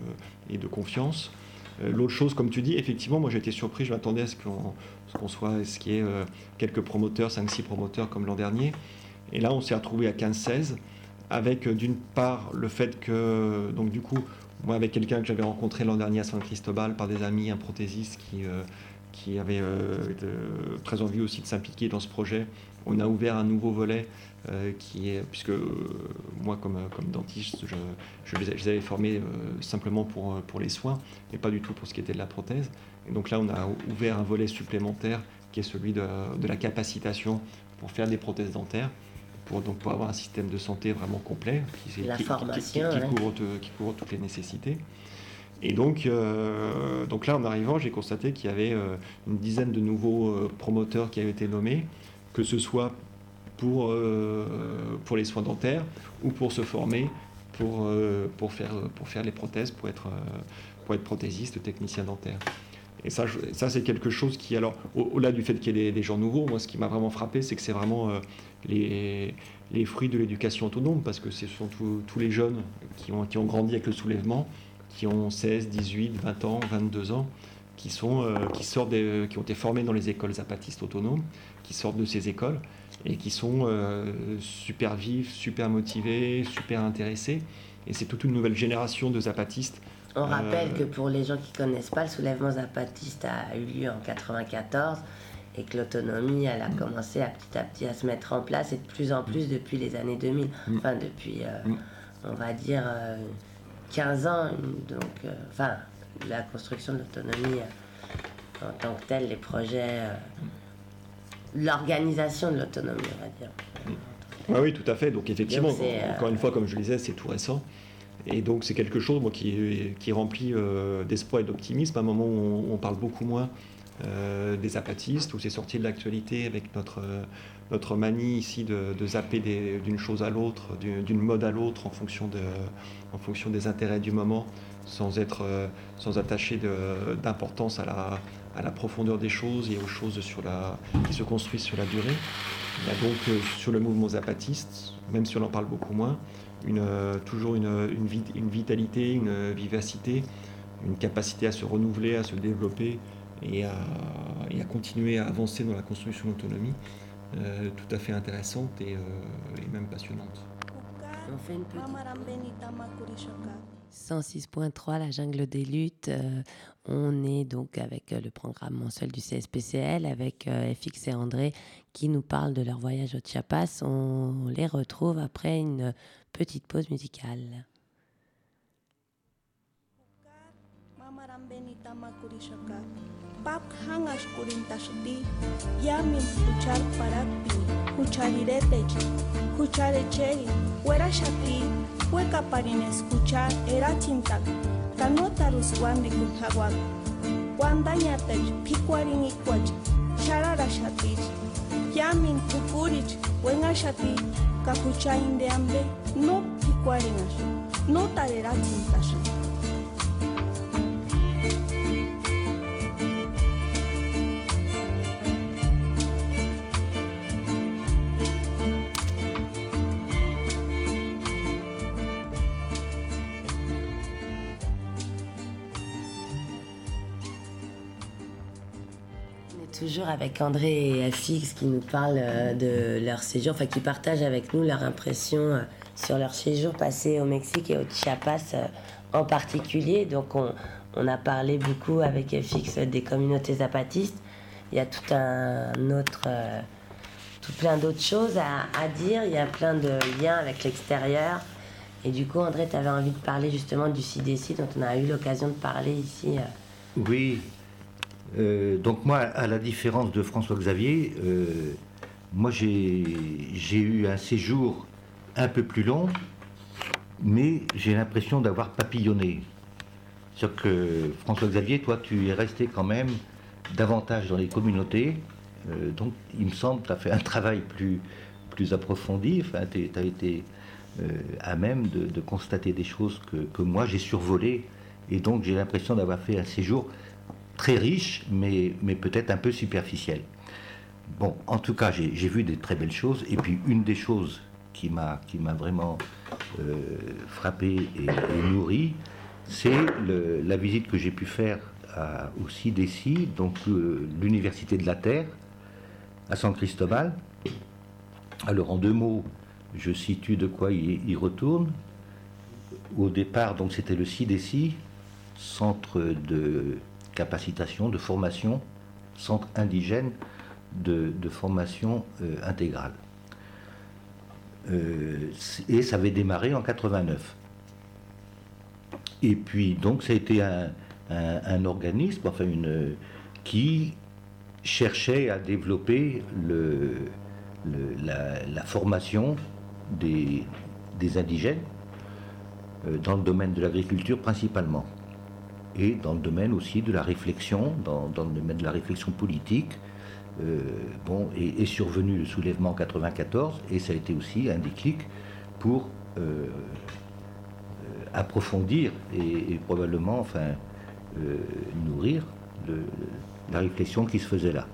et de confiance. Euh, l'autre chose, comme tu dis, effectivement, moi j'ai été surpris, je m'attendais à ce qu'on, ce qu'on soit, à ce qu'il y ait euh, quelques promoteurs, cinq six promoteurs comme l'an dernier. Et là, on s'est retrouvé à quinze seize, avec euh, d'une part le fait que, donc du coup, moi avec quelqu'un que j'avais rencontré l'an dernier à San Cristobal par des amis, un prothésiste qui, euh, qui avait euh, de, très envie aussi de s'impliquer dans ce projet, on a ouvert un nouveau volet euh, qui est, puisque euh, moi comme, comme dentiste, je, je, les, je les avais formés euh, simplement pour, pour les soins, mais pas du tout pour ce qui était de la prothèse. Et donc là, on a ouvert un volet supplémentaire qui est celui de, de la capacitation pour faire des prothèses dentaires, pour, donc pour avoir un système de santé vraiment complet, qui, la qui, formation, qui, qui, qui, ouais. couvre, qui couvre toutes les nécessités. Et donc, euh, donc là, en arrivant, j'ai constaté qu'il y avait euh, une dizaine de nouveaux euh, promoteurs qui avaient été nommés, que ce soit pour, euh, pour les soins dentaires ou pour se former, pour, euh, pour, faire, pour faire les prothèses, pour être, euh, pour être prothésiste, technicien dentaire. Et ça, je, ça c'est quelque chose qui, alors, au- au-delà du fait qu'il y ait des, des gens nouveaux, moi, ce qui m'a vraiment frappé, c'est que c'est vraiment euh, les, les fruits de l'éducation autonome, parce que ce sont tous tous les jeunes qui ont, qui ont grandi avec le soulèvement, qui ont seize, dix-huit, vingt ans, vingt-deux ans, qui, sont, euh, qui, sortent des, qui ont été formés dans les écoles zapatistes autonomes, qui sortent de ces écoles et qui sont euh, super vifs, super motivés, super intéressés. Et c'est toute une nouvelle génération de zapatistes. On rappelle Euh, que pour les gens qui ne connaissent pas, le soulèvement zapatiste a eu lieu en quatre-vingt-quatorze et que l'autonomie, elle a commencé à petit à petit à se mettre en place et de plus en plus depuis les années deux mille. Mm. Enfin, depuis, euh, Mm. on va dire, euh, quinze ans. Donc, euh, enfin, la construction de l'autonomie euh, en tant que telle, les projets, euh, l'organisation de l'autonomie, on va dire. Ah oui, tout à fait. Donc effectivement, Donc, c'est, euh, encore une fois, comme je le disais, c'est tout récent. Et donc c'est quelque chose moi, qui, qui est rempli euh, d'espoir et d'optimisme à un moment où on, on parle beaucoup moins euh, des zapatistes, où c'est sorti de l'actualité avec notre, euh, notre manie ici de, de zapper des- d'une chose à l'autre, d'une d'une mode à l'autre en, fonction de, en fonction des intérêts du moment, sans, être, euh, sans attacher de- d'importance à la, à la profondeur des choses et aux choses sur la, qui se construisent sur la durée. Il y a donc euh, sur le mouvement zapatiste, même si on en parle beaucoup moins, une, euh, toujours une, une, vit- une vitalité, une euh, vivacité, une capacité à se renouveler, à se développer et à, et à continuer à avancer dans la construction de l'autonomie, euh, tout à fait intéressante et, euh, et même passionnante. On fait une petite cent six point trois, la jungle des luttes. Euh, on est donc avec euh, le programme mensuel du C S P C L, avec euh, F X et André qui nous parlent de leur voyage au Chiapas. On les retrouve après une petite pause musicale. Pap hangash kurintashti, yamin kuchar parapi, kuchariretech, kucharecheri, huerashati, hueca parine escuchar, erachintak, canotarus wandi kunhawak, wandañatech, pikuarin ikwach, chararashatich, yamin kukurich, huengashati, kakuchain de ambe, no pikuarinash, no tarerachintash. Toujours avec André et F X qui nous parlent euh, de leur séjour, enfin qui partagent avec nous leur impression euh, sur leur séjour passé au Mexique et au Chiapas euh, en particulier. Donc on, on a parlé beaucoup avec F X des communautés zapatistes. Il y a tout un autre, euh, tout plein d'autres choses à, à dire. Il y a plein de liens avec l'extérieur. Et du coup, André, tu avais envie de parler justement du C D C dont on a eu l'occasion de parler ici. euh. Oui. Euh, donc moi, à la différence de François Xavier, euh, moi j'ai j'ai eu un séjour un peu plus long, mais j'ai l'impression d'avoir papillonné. C'est-à-dire que François Xavier, toi, tu es resté quand même davantage dans les communautés, euh, donc il me semble que tu as fait un travail plus, plus approfondi, enfin, tu as été euh, à même de, de constater des choses que, que moi j'ai survolées, et donc j'ai l'impression d'avoir fait un séjour très riche, mais, mais peut-être un peu superficiel. Bon, en tout cas, j'ai, j'ai vu des très belles choses, et puis une des choses qui m'a, qui m'a vraiment euh, frappé et, et nourri, c'est le, la visite que j'ai pu faire à, au C D C, donc euh, l'Université de la Terre, à San Cristobal. Alors, en deux mots, je situe de quoi il, il retourne. Au départ, donc, c'était le C D C, Centre de capacitation, de formation, centre indigène de, de formation euh, intégrale. Euh, et ça avait démarré en quatre-vingt-neuf. Et puis, donc, ça a été un, un, un organisme, enfin, une, qui cherchait à développer le, le, la, la formation des, des indigènes euh, dans le domaine de l'agriculture principalement. et dans le domaine aussi de la réflexion, dans, dans le domaine de la réflexion politique. Euh, bon, et est survenu le soulèvement en quatre-vingt-quatorze, et ça a été aussi un déclic pour euh, euh, approfondir et, et probablement enfin, euh, nourrir le, la réflexion qui se faisait là.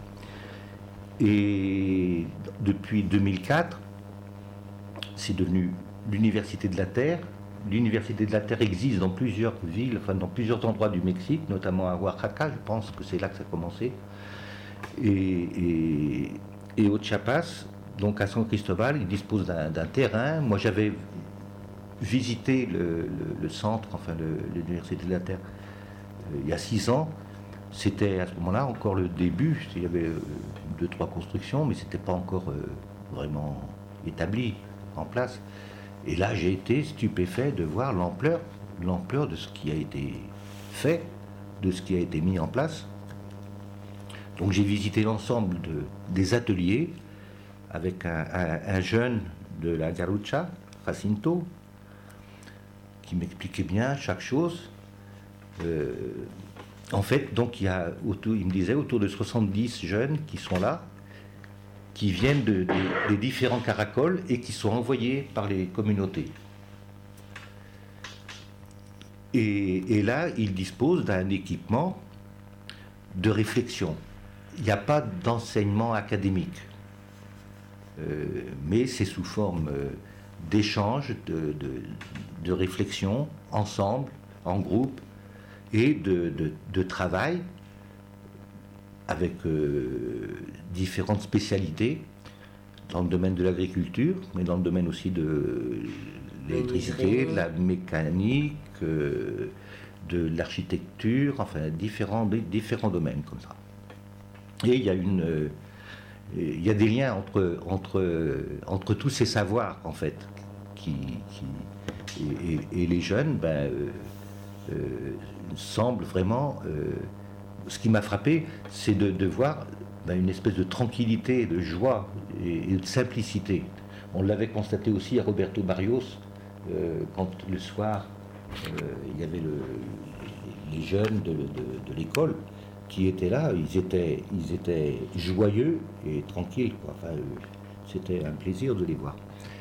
Et depuis deux mille quatre, c'est devenu l'Université de la Terre. L'Université de la Terre existe dans plusieurs villes, enfin dans plusieurs endroits du Mexique, notamment à Oaxaca, je pense que c'est là que ça a commencé. Et, et, et au Chiapas, donc à San Cristobal, ils disposent d'un, d'un terrain. Moi, j'avais visité le, le, le centre, enfin le, l'Université de la Terre, euh, il y a six ans. C'était à ce moment-là encore le début. Il y avait euh, deux, trois constructions, mais c'était pas encore euh, vraiment établi, en place. Et là, j'ai été stupéfait de voir l'ampleur, l'ampleur de ce qui a été fait, de ce qui a été mis en place. Donc j'ai visité l'ensemble de, des ateliers avec un, un, un jeune de la Garucha, Jacinto, qui m'expliquait bien chaque chose. Euh, en fait, donc il y a autour, il me disait autour de soixante-dix jeunes qui sont là, qui viennent de, de, des différents caracoles et qui sont envoyés par les communautés. Et, et là, ils disposent d'un équipement de réflexion. Il n'y a pas d'enseignement académique, euh, mais c'est sous forme euh, d'échange, de, de, de réflexion, ensemble, en groupe, et de, de, de travail avec euh, différentes spécialités dans le domaine de l'agriculture, mais dans le domaine aussi de l'électricité, de la mécanique, euh, de l'architecture, enfin différents, différents domaines comme ça. Et il y a une, euh, il y a des liens entre, entre, entre tous ces savoirs en fait, qui, qui et, et, et les jeunes, ben, euh, euh, semblent vraiment. Euh, ce qui m'a frappé, c'est de, de voir ben, une espèce de tranquillité, de joie et, et de simplicité. On l'avait constaté aussi à Roberto Barrios, euh, quand le soir, euh, il y avait le, les jeunes de, de, de l'école qui étaient là, ils étaient, ils étaient joyeux et tranquilles, quoi. Enfin, euh, c'était un plaisir de les voir.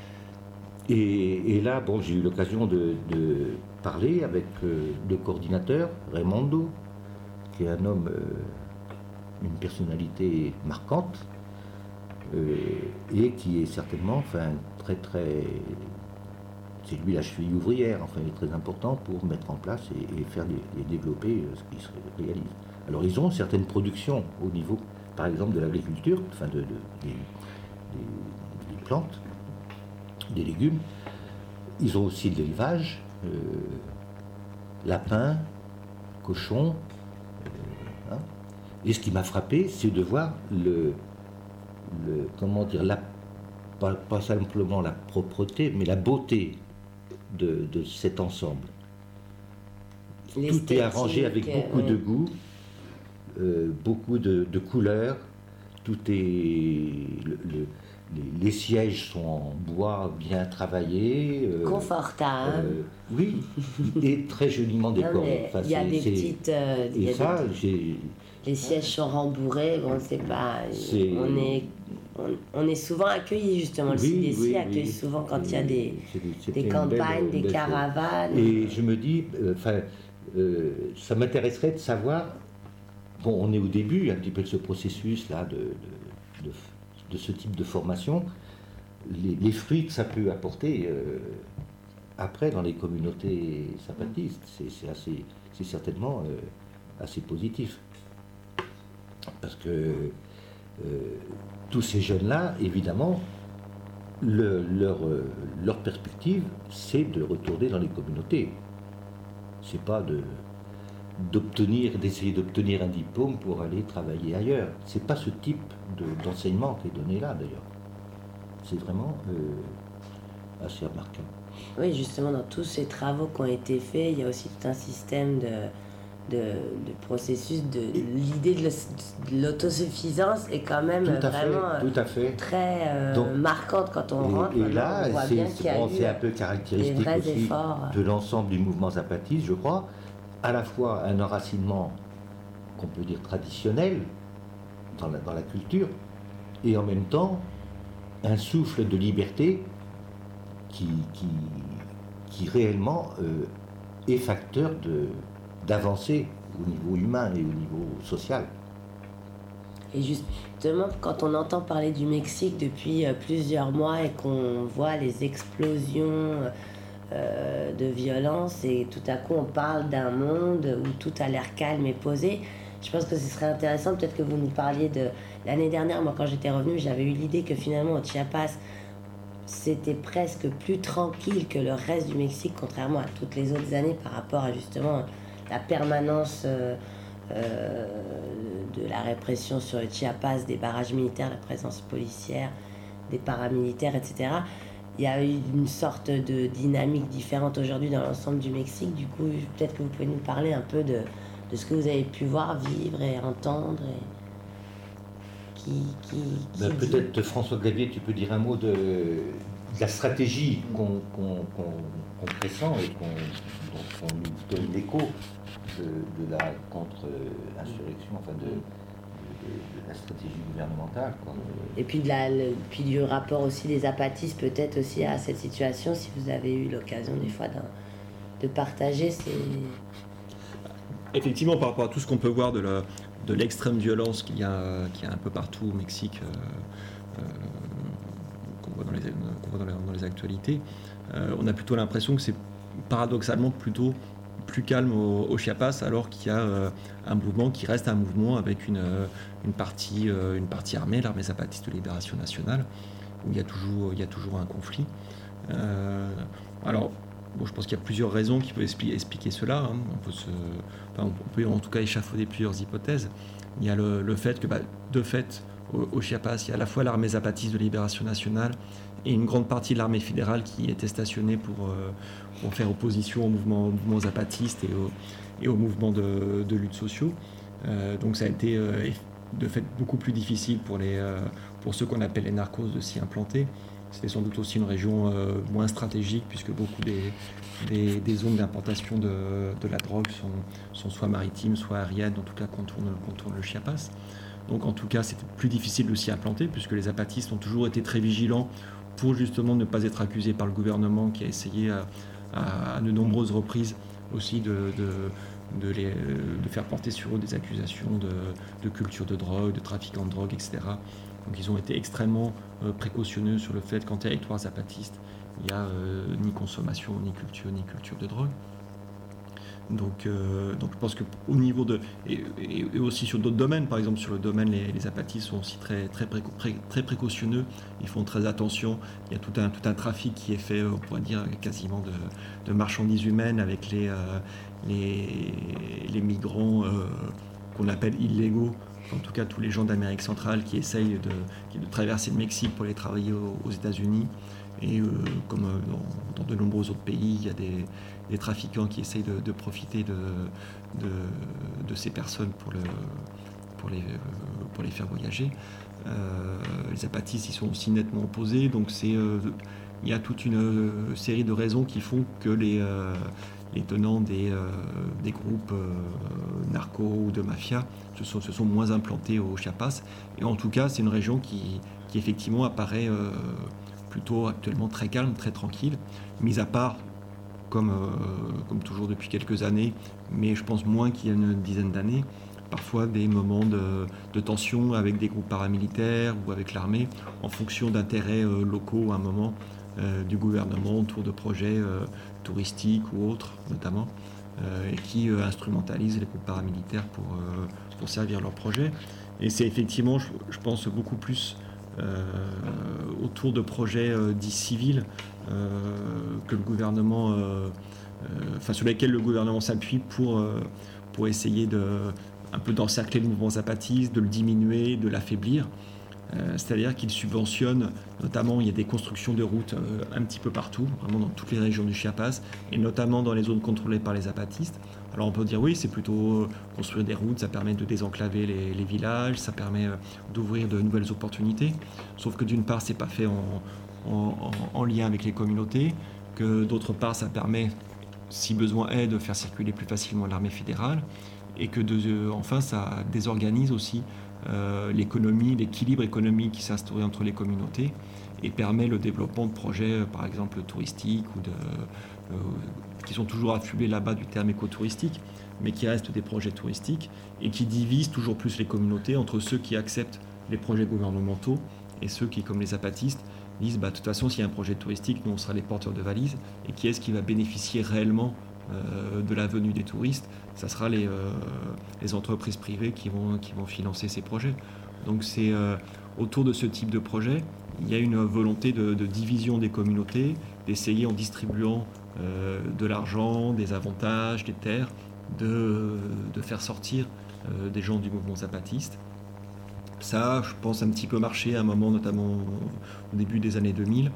Et, et là, bon, j'ai eu l'occasion de, de parler avec euh, le coordinateur, Raimundo, qui est un homme, euh, une personnalité marquante, euh, et qui est certainement, enfin, très très, c'est lui la cheville ouvrière, enfin, il est très important pour mettre en place et, et faire et développer euh, ce qui se réalise. Alors, ils ont certaines productions au niveau, par exemple, de l'agriculture, enfin, de, de, des, des, des plantes, des légumes. Ils ont aussi de l'élevage, euh, lapins, cochons. Euh, hein. Et ce qui m'a frappé, c'est de voir le, le comment dire, la, pas, pas simplement la propreté, mais la beauté de, de cet ensemble. Tout est arrangé avec beaucoup ouais. de goût, euh, beaucoup de, de couleurs. Tout est le, le, Les, les sièges sont en bois bien travaillés. Euh, Confortable. Euh, oui, et très joliment décorés. Enfin, il y a des c'est... petites... Euh, et y a ça, des... j'ai... Les sièges sont rembourrés, bon, c'est pas... C'est... On, est, on, on est souvent accueillis, justement. Le oui, C D C oui, accueille oui. souvent quand il y a des, des belle, campagnes, des belle caravanes. Chose. Et je me dis, enfin, euh, euh, ça m'intéresserait de savoir... Bon, on est au début un petit peu de ce processus-là de... de, de de ce type de formation, les, les fruits que ça peut apporter euh, après dans les communautés zapatistes, c'est, c'est, assez, c'est certainement euh, assez positif. Parce que euh, tous ces jeunes-là, évidemment, le, leur, euh, leur perspective, c'est de retourner dans les communautés. C'est pas de... d'obtenir, d'essayer d'obtenir un diplôme pour aller travailler ailleurs. C'est pas ce type de, d'enseignement qui est donné là, d'ailleurs. C'est vraiment euh, assez remarquable. Oui, justement, dans tous ces travaux qui ont été faits, il y a aussi tout un système de, de, de processus, de l'idée de, de l'autosuffisance est quand même tout à vraiment fait, tout à fait. très euh, Donc, marquante quand on et, rentre. Et là, on voit c'est, bien c'est, qu'il y a bon, eu c'est un peu caractéristique aussi efforts. de l'ensemble du mouvement zapatiste, je crois. à la fois un enracinement qu'on peut dire traditionnel dans la, dans la culture, et en même temps un souffle de liberté qui, qui, qui réellement euh, est facteur de, d'avancée au niveau humain et au niveau social. Et justement, quand on entend parler du Mexique depuis euh, plusieurs mois et qu'on voit les explosions euh, de violence, et tout à coup on parle d'un monde où tout a l'air calme et posé, je pense que ce serait intéressant peut-être que vous nous parliez de l'année dernière. Moi, quand j'étais revenue, j'avais eu l'idée que finalement au Chiapas, c'était presque plus tranquille que le reste du Mexique, contrairement à toutes les autres années, par rapport à justement la permanence euh, euh, de la répression sur le Chiapas, des barrages militaires, la présence policière, des paramilitaires, et cetera. Il y a eu une sorte de dynamique différente aujourd'hui dans l'ensemble du Mexique. Du coup, peut-être que vous pouvez nous parler un peu de, de ce que vous avez pu voir, vivre et entendre. Et qui, qui, qui ben, peut-être, François Gravier, tu peux dire un mot de, de la stratégie qu'on, qu'on, qu'on, qu'on pressent et qu'on, dont on nous donne l'écho de, de la contre-insurrection, enfin de, de, de, de la stratégie gouvernementale. Quoi. Et puis, de la, le, puis du rapport aussi des apatistes peut-être aussi à cette situation, si vous avez eu l'occasion des fois de, de partager ces... Effectivement, par rapport à tout ce qu'on peut voir de, la, de l'extrême violence qu'il y a, qu'il y a un peu partout au Mexique, euh, euh, qu'on voit dans les, qu'on voit dans les, dans les actualités, euh, on a plutôt l'impression que c'est paradoxalement plutôt plus calme au, au Chiapas, alors qu'il y a euh, un mouvement qui reste un mouvement avec une, une, partie, euh, une partie armée, l'armée zapatiste de libération nationale, où il y a toujours, il y a toujours un conflit. Euh, alors, bon, je pense qu'il y a plusieurs raisons qui peuvent expli- expliquer cela. Hein. On peut se, enfin, on peut en tout cas échafauder plusieurs hypothèses. Il y a le, le fait que, bah, de fait, au, au Chiapas, il y a à la fois l'armée zapatiste de libération nationale et une grande partie de l'armée fédérale qui était stationnée pour, euh, pour faire opposition au mouvement, au mouvement zapatiste et au, et au mouvement de, de lutte sociaux. Euh, donc ça a été euh, de fait beaucoup plus difficile pour, les, euh, pour ceux qu'on appelle les narcos de s'y implanter. C'était sans doute aussi une région euh, moins stratégique, puisque beaucoup des, des, des zones d'implantation de, de la drogue sont, sont soit maritimes, soit aériennes, en tout cas contournent, contournent le Chiapas. Donc en tout cas, c'était plus difficile de s'y implanter, puisque les zapatistes ont toujours été très vigilants pour justement ne pas être accusés par le gouvernement, qui a essayé à, à, à de nombreuses reprises aussi de, de, de, les, de faire porter sur eux des accusations de, de culture de drogue, de trafiquants de drogue, et cetera. Donc ils ont été extrêmement euh, précautionneux sur le fait qu'en territoire zapatiste, il n'y a euh, ni consommation, ni culture, ni culture de drogue. Donc, euh, donc je pense qu'au niveau de... Et, et, et aussi sur d'autres domaines, par exemple sur le domaine, les, les zapatistes sont aussi très, très, préco, pré, très précautionneux, ils font très attention. Il y a tout un, tout un trafic qui est fait, on pourrait dire, quasiment de, de marchandises humaines avec les, euh, les, les migrants euh, qu'on appelle illégaux. En tout cas, tous les gens d'Amérique centrale qui essayent de, de traverser le Mexique pour aller travailler aux, aux États-Unis. Et euh, comme dans, dans de nombreux autres pays, il y a des, des trafiquants qui essayent de, de profiter de, de, de ces personnes pour, le, pour, les, pour les faire voyager. Euh, les zapatistes, ils sont aussi nettement opposés. Donc c'est, euh, il y a toute une série de raisons qui font que les, euh, les tenants des, euh, des groupes euh, narcos ou de mafia se sont, se sont moins implantés au Chiapas. Et en tout cas, c'est une région qui, qui effectivement apparaît euh, plutôt actuellement très calme, très tranquille, mis à part, comme, euh, comme toujours depuis quelques années, mais je pense moins qu'il y a une dizaine d'années, parfois des moments de, de tension avec des groupes paramilitaires ou avec l'armée, en fonction d'intérêts euh, locaux à un moment euh, du gouvernement autour de projets euh, touristiques ou autres notamment, euh, et qui euh, instrumentalisent les groupes paramilitaires pour, euh, pour servir leurs projets. Et c'est effectivement, je, je pense, beaucoup plus Euh, autour de projets euh, dits civils euh, que le gouvernement, euh, euh, enfin sur lesquels le gouvernement s'appuie pour, euh, pour essayer de, un peu d'encercler le mouvement zapatiste, de le diminuer, de l'affaiblir. Euh, c'est-à-dire qu'il subventionne, notamment il y a des constructions de routes euh, un petit peu partout, vraiment dans toutes les régions du Chiapas, et notamment dans les zones contrôlées par les zapatistes. Alors on peut dire oui, c'est plutôt construire des routes, ça permet de désenclaver les, les villages, ça permet d'ouvrir de nouvelles opportunités. Sauf que d'une part, c'est pas fait en, en, en lien avec les communautés, que d'autre part, ça permet si besoin est, de faire circuler plus facilement l'armée fédérale, et que de, euh, enfin ça désorganise aussi euh, l'économie, l'équilibre économique qui s'est instauré entre les communautés et permet le développement de projets, euh, par exemple touristiques, ou de, euh, qui sont toujours affublés là-bas du terme écotouristique, mais qui restent des projets touristiques et qui divisent toujours plus les communautés entre ceux qui acceptent les projets gouvernementaux et ceux qui, comme les zapatistes, disent bah, de toute façon, s'il y a un projet touristique, nous on sera les porteurs de valises. Et qui est-ce qui va bénéficier réellement euh, de la venue des touristes? Ça sera les, euh, les entreprises privées qui vont, qui vont financer ces projets. Donc c'est euh, autour de ce type de projet, il y a une volonté de, de division des communautés, d'essayer en distribuant euh, de l'argent, des avantages, des terres, de, de faire sortir euh, des gens du mouvement zapatiste. Ça a, je pense, un petit peu marché à un moment, notamment au début des années deux mille.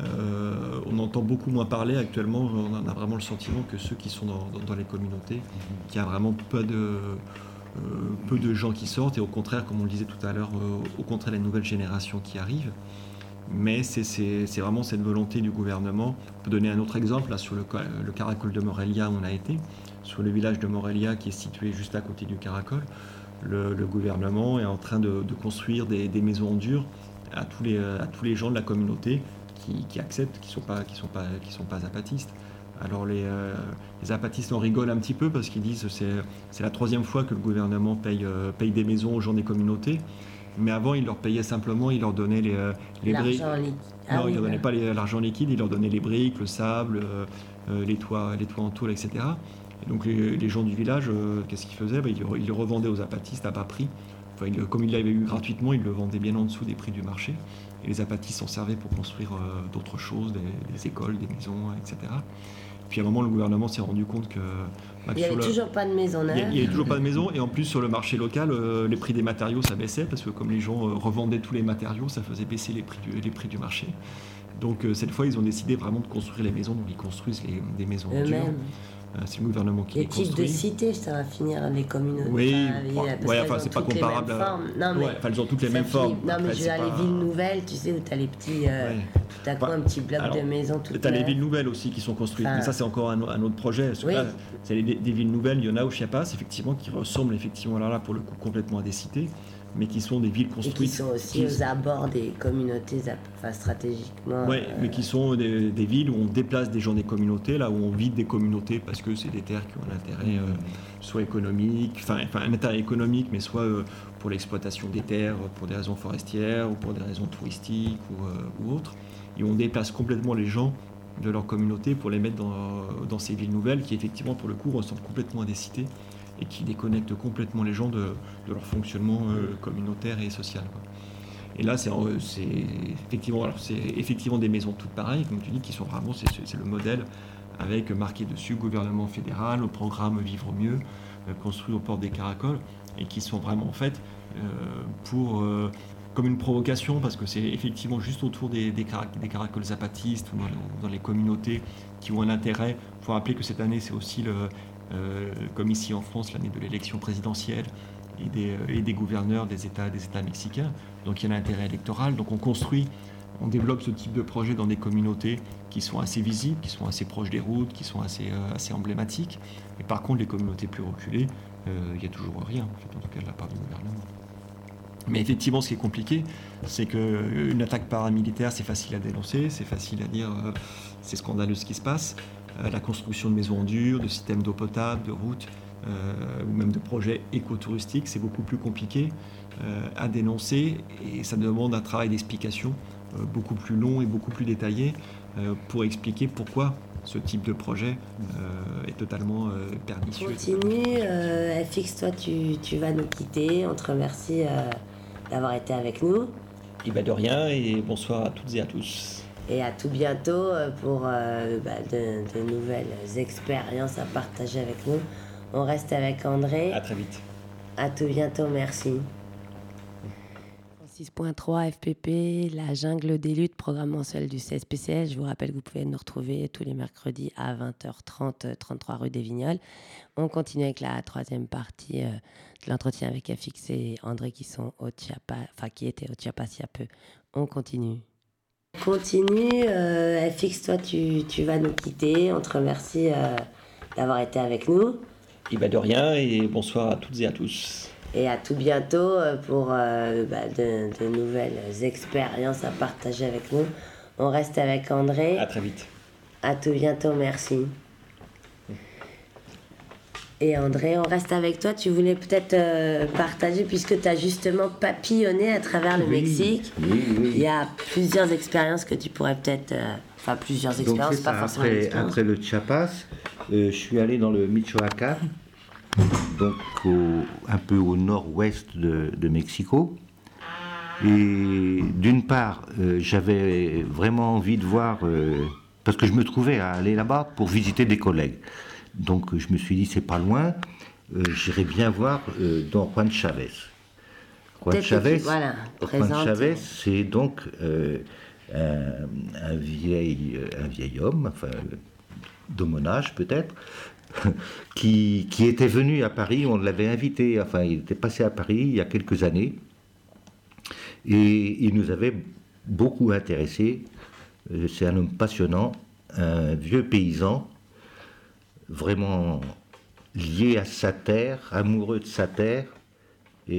Euh, on entend beaucoup moins parler actuellement, on a vraiment le sentiment que ceux qui sont dans, dans, dans les communautés, qu'il y a vraiment peu de, euh, peu de gens qui sortent, et au contraire, comme on le disait tout à l'heure, euh, au contraire les nouvelles générations qui arrivent. Mais c'est, c'est, c'est vraiment cette volonté du gouvernement. On peut donner un autre exemple, là, sur le, le Caracol de Morelia où on a été, sur le village de Morelia qui est situé juste à côté du Caracol. Le, le gouvernement est en train de, de construire des, des maisons en dur à tous les, à tous les gens de la communauté qui, qui acceptent, qui ne sont pas, qui sont pas, qui sont pas zapatistes. Alors les, euh, les zapatistes en rigolent un petit peu parce qu'ils disent que c'est, c'est la troisième fois que le gouvernement paye, euh, paye des maisons aux gens des communautés. Mais avant, il leur payait simplement, il leur donnait les, les briques. Liquide. Ah, non, oui, il leur donnait ouais. pas les, l'argent liquide, il leur donnait les briques, le sable, euh, les, toits, les toits en tôle, et cetera. Et donc les, les gens du village, euh, qu'est-ce qu'ils faisaient? Ben, ils, ils le revendaient aux zapatistes à bas prix. Enfin, ils, comme ils l'avaient eu gratuitement, ils le vendaient bien en dessous des prix du marché. Et les zapatistes s'en servaient pour construire euh, d'autres choses, des, des écoles, des maisons, et cetera. Puis à un moment, le gouvernement s'est rendu compte que... Bah, Il n'y avait le, toujours pas de maison neuve. Il n'y avait toujours pas de maison. Et en plus, sur le marché local, euh, les prix des matériaux, ça baissait. Parce que comme les gens euh, revendaient tous les matériaux, ça faisait baisser les prix du, les prix du marché. Donc euh, cette fois, ils ont décidé vraiment de construire les maisons. Donc ils construisent les, des maisons en dur. Eux-mêmes. Euh, c'est le gouvernement qui Les les types construit. de cités, ça va finir les communautés. Oui, enfin, ouais, parce ouais, qu'elles enfin, ont c'est pas toutes les comparable mêmes à- formes. Non, mais Ouais, enfin, elles ont toutes les ça mêmes finit- formes. Non, mais Après, je veux c'est dire, pas- les villes nouvelles, tu sais, où tu as les petits. Euh, Ouais. Tout à coup, Bah, un petit bloc alors, de maison tout Tu as les neuf. villes nouvelles aussi qui sont construites, Enfin, mais ça c'est encore un, un autre projet. Parce que oui. là, c'est des, des villes nouvelles, il y en a au Chiapas, effectivement, qui ressemblent effectivement là, là pour le coup complètement à des cités, mais qui sont des villes Et construites. qui sont aussi qui- aux abords des communautés, zap- enfin, stratégiquement. Ouais, euh, mais qui sont des, des villes où on déplace des gens des communautés, là où on vide des communautés parce que c'est des terres qui ont un intérêt euh, soit économique, enfin, enfin un intérêt économique, mais soit euh, pour l'exploitation des terres, pour des raisons forestières ou pour des raisons touristiques ou, euh, ou autres. Et on déplace complètement les gens de leur communauté pour les mettre dans, dans ces villes nouvelles qui effectivement pour le coup ressemblent complètement à des cités et qui déconnectent complètement les gens de, de leur fonctionnement euh, communautaire et social, quoi. Et là, c'est, c'est, effectivement, alors c'est effectivement des maisons toutes pareilles, comme tu dis, qui sont vraiment, c'est, c'est le modèle avec marqué dessus gouvernement fédéral, au programme Vivre mieux, euh, construit au port des Caracoles, et qui sont vraiment faites euh, pour, euh, comme une provocation, parce que c'est effectivement juste autour des, des, carac- des Caracoles zapatistes ou dans, dans les communautés qui ont un intérêt. Il faut rappeler que cette année, c'est aussi, le, euh, comme ici en France, l'année de l'élection présidentielle et des, et des gouverneurs des États, des États mexicains. Donc il y a un intérêt électoral. Donc on construit, on développe ce type de projet dans des communautés qui sont assez visibles, qui sont assez proches des routes, qui sont assez, euh, assez emblématiques. Et par contre, les communautés plus reculées, euh, il n'y a toujours rien, en fait, en tout cas de la part du gouvernement. Mais effectivement, ce qui est compliqué, c'est qu'une attaque paramilitaire, c'est facile à dénoncer, c'est facile à dire, euh, c'est scandaleux ce qui se passe. Euh, la construction de maisons en dur, de systèmes d'eau potable, de routes, euh, ou même de projets écotouristiques, c'est beaucoup plus compliqué euh, à dénoncer et ça demande un travail d'explication euh, beaucoup plus long et beaucoup plus détaillé euh, pour expliquer pourquoi ce type de projet euh, est totalement euh, pernicieux. Continue, euh, F X, toi tu, tu vas nous quitter. On te remercie euh, d'avoir été avec nous. Et ben de rien et bonsoir à toutes et à tous. Et à tout bientôt euh, pour euh, bah, de, de nouvelles expériences à partager avec nous. On reste avec André. À très vite. À tout bientôt, merci. six point trois F P P, la jungle des luttes, programme mensuel du C S P C S. Je vous rappelle que vous pouvez nous retrouver tous les mercredis à vingt heures trente, trente-trois rue des Vignoles. On continue avec la troisième partie euh, de l'entretien avec F X et André qui sont au Chiapas, enfin qui étaient au Chiapas il y a peu. On continue. Continue, euh, F X, toi tu, tu vas nous quitter. On te remercie euh, d'avoir été avec nous. Et bah de rien, et bonsoir à toutes et à tous. Et à tout bientôt pour euh, bah, de, de nouvelles expériences à partager avec nous. On reste avec André. À très vite. À tout bientôt, merci. Et André, on reste avec toi. Tu voulais peut-être euh, partager, puisque tu as justement papillonné à travers le Oui, Mexique. oui, oui. Il y a plusieurs expériences que tu pourrais peut-être... euh, Enfin, plusieurs Donc, expériences, c'est pas ça. forcément Après, d'expériences. après le Chiapas, euh, je suis allé dans le Michoacán, donc au- un peu au nord-ouest de, de Mexico. Et d'une part, euh, j'avais vraiment envie de voir, euh, parce que je me trouvais à aller là-bas pour visiter des collègues. Donc je me suis dit, c'est pas loin, euh, j'irai bien voir euh, Don Juan Chavez. Juan Peut-être que Chavez, tu- voilà, Juan présente. Chavez, c'est donc euh, un, un vieil, un vieil homme, enfin, de mon âge peut-être, qui, qui était venu à Paris, on l'avait invité, enfin il était passé à Paris il y a quelques années, et il nous avait beaucoup intéressés. Euh, C'est un homme passionnant, un vieux paysan, vraiment lié à sa terre, amoureux de sa terre, et,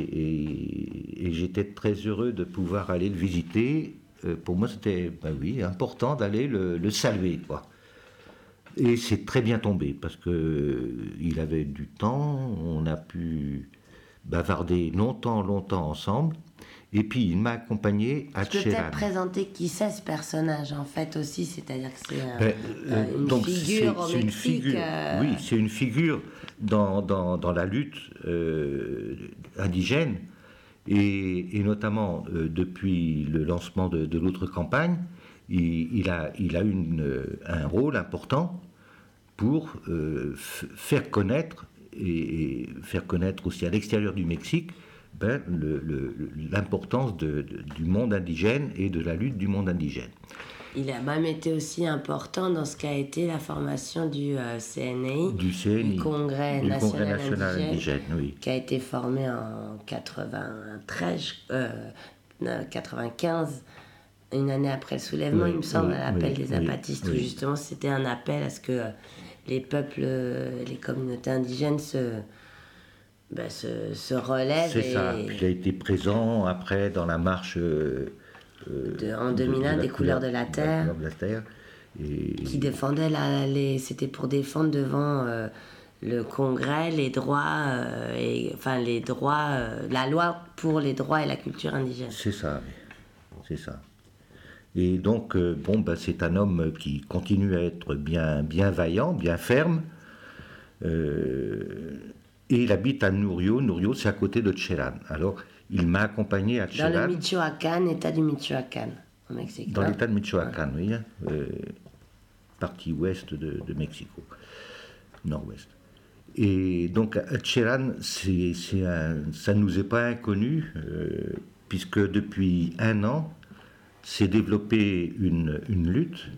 et- et j'étais très heureux de pouvoir aller le visiter. Euh, Pour moi, c'était, ben oui, important d'aller le, le saluer, quoi. Et c'est très bien tombé parce que euh, il avait du temps, on a pu bavarder longtemps, longtemps ensemble. Et puis il m'a accompagné à Tu peux Tchéran. peut-être présenter qui c'est ce personnage en fait aussi, c'est-à-dire que c'est euh, Ben, euh, euh, une donc, figure c'est- au c'est une Mexique. figure, euh, Oui, c'est une figure dans, dans, dans la lutte euh, indigène, et, et notamment euh, depuis le lancement de, de l'autre campagne, il, il a, il a une, euh, un rôle important pour euh, f- faire connaître, et, et faire connaître aussi à l'extérieur du Mexique, ben, le- le- l'importance de- de- du monde indigène et de la lutte du monde indigène. Il a même été aussi important dans ce qu'a été la formation du euh, C N I, Du C N I, du Congrès du national, Congrès national indigène, indigène, oui. qui a été formé en quatre-vingt-treize, euh, non, quatre-vingt-quinze, une année après le soulèvement, Oui, il me semble, oui, à l'appel oui, des oui, apatistes, où oui. justement c'était un appel à ce que euh, les peuples, euh, les communautés indigènes se, ben, se, se relèvent. C'est et ça. Puis il a été présent après dans la marche euh, euh, de- en de- deux mille un, de la des couleurs de la de terre. couleur de la terre. Et, qui défendait la, les, c'était pour défendre devant euh, le Congrès les droits, euh, et, enfin les droits, euh, la loi pour les droits et la culture indigène. C'est ça, oui. C'est ça. Et donc, euh, bon, ben, c'est un homme qui continue à être bien, bien vaillant, bien ferme. Euh, et il habite à Nurio. Nurio, c'est à côté de Tchéran. Alors, il m'a accompagné à Dans Tchéran. le Michoacán, état du Michoacán, au Mexique. Dans hein. l'état de Michoacán, oui, hein, euh, partie ouest de, de Mexico, nord-ouest. Et donc à Tchéran, c'est, c'est un- ça ne nous est pas inconnu, euh, puisque depuis un an, s'est développée une, une lutte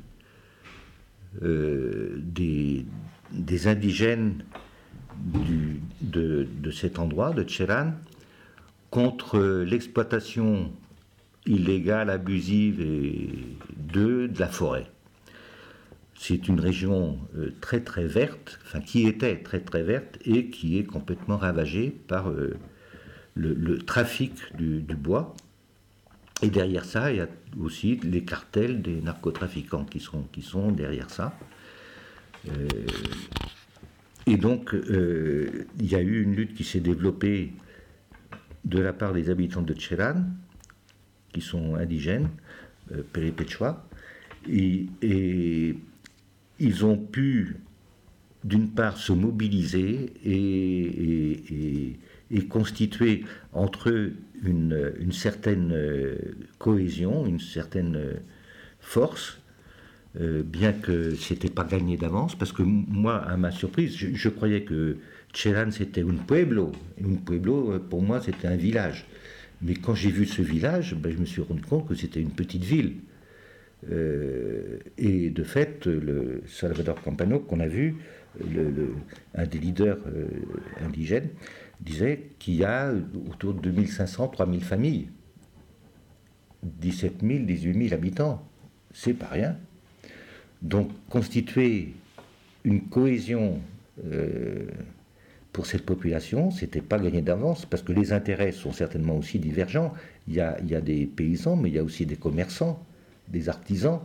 euh, des, des indigènes du- de, de cet endroit, de Tchéran, contre l'exploitation illégale, abusive et de, de la forêt. C'est une région euh, très très verte, enfin qui était très très verte et qui est complètement ravagée par euh, le, le trafic du, du bois. Et derrière ça, il y a aussi les cartels des narcotrafiquants qui sont, qui sont derrière ça. Euh, et donc, euh, il y a eu une lutte qui s'est développée de la part des habitants de Tchéran, qui sont indigènes, euh, péripechois, et, et ils ont pu, d'une part, se mobiliser et, et- et- et constituer entre eux une, une certaine euh, cohésion, une certaine euh, force, euh, bien que c'était pas gagné d'avance, parce que m- moi, à ma surprise, je, je croyais que Tchéran c'était un pueblo. Un pueblo, euh, pour moi, c'était un village. Mais quand j'ai vu ce village, ben, je me suis rendu compte que c'était une petite ville. Euh, et de fait, le Salvador Campano, qu'on a vu, le, le- un des leaders euh, indigènes, disait qu'il y a autour de deux mille cinq cents, trois mille familles. dix-sept mille, dix-huit mille habitants. C'est pas rien. Donc, constituer une cohésion euh, pour cette population, c'était pas gagné d'avance, parce que les intérêts sont certainement aussi divergents. Il y a, il y a des paysans, mais il y a aussi des commerçants, des artisans.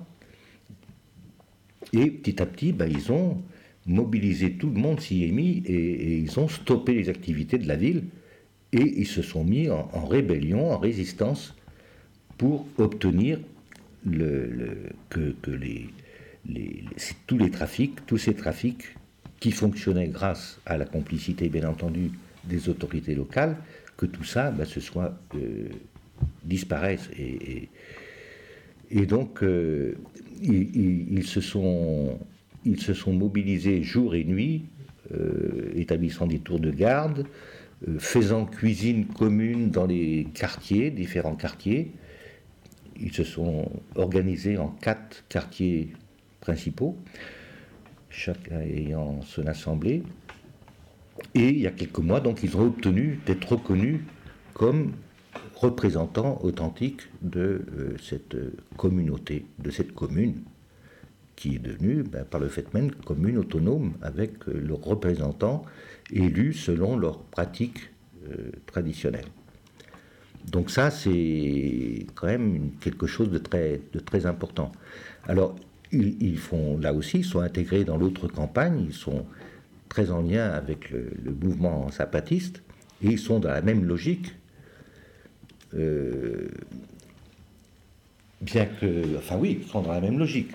Et petit à petit, ben, ils ont mobilisé, tout le monde s'y est mis, et, et ils ont stoppé les activités de la ville, et ils se sont mis en, en rébellion, en résistance, pour obtenir le, le, que, que les, les, les, tous les trafics, tous ces trafics qui fonctionnaient grâce à la complicité, bien entendu, des autorités locales, que tout ça, ben, ce soit euh, disparaisse. Et, et, et donc, euh, ils, ils, ils, se sont, ils se sont mobilisés jour et nuit, euh, établissant des tours de garde, euh, faisant cuisine commune dans les quartiers, différents quartiers. Ils se sont organisés en quatre quartiers principaux, chacun ayant son assemblée. Et il y a quelques mois, donc, ils ont obtenu d'être reconnus comme représentants authentiques de euh, cette communauté, de cette commune, qui est devenue, ben, par le fait même, commune autonome, avec euh, leurs représentants élus selon leurs pratiques euh, traditionnelles. Donc ça, c'est quand même quelque chose de très, de très important. Alors, ils, ils font, là aussi, ils sont intégrés dans l'autre campagne, ils sont très en lien avec le, le mouvement zapatiste, et ils sont dans la même logique, euh, bien que, enfin oui, ils sont dans la même logique.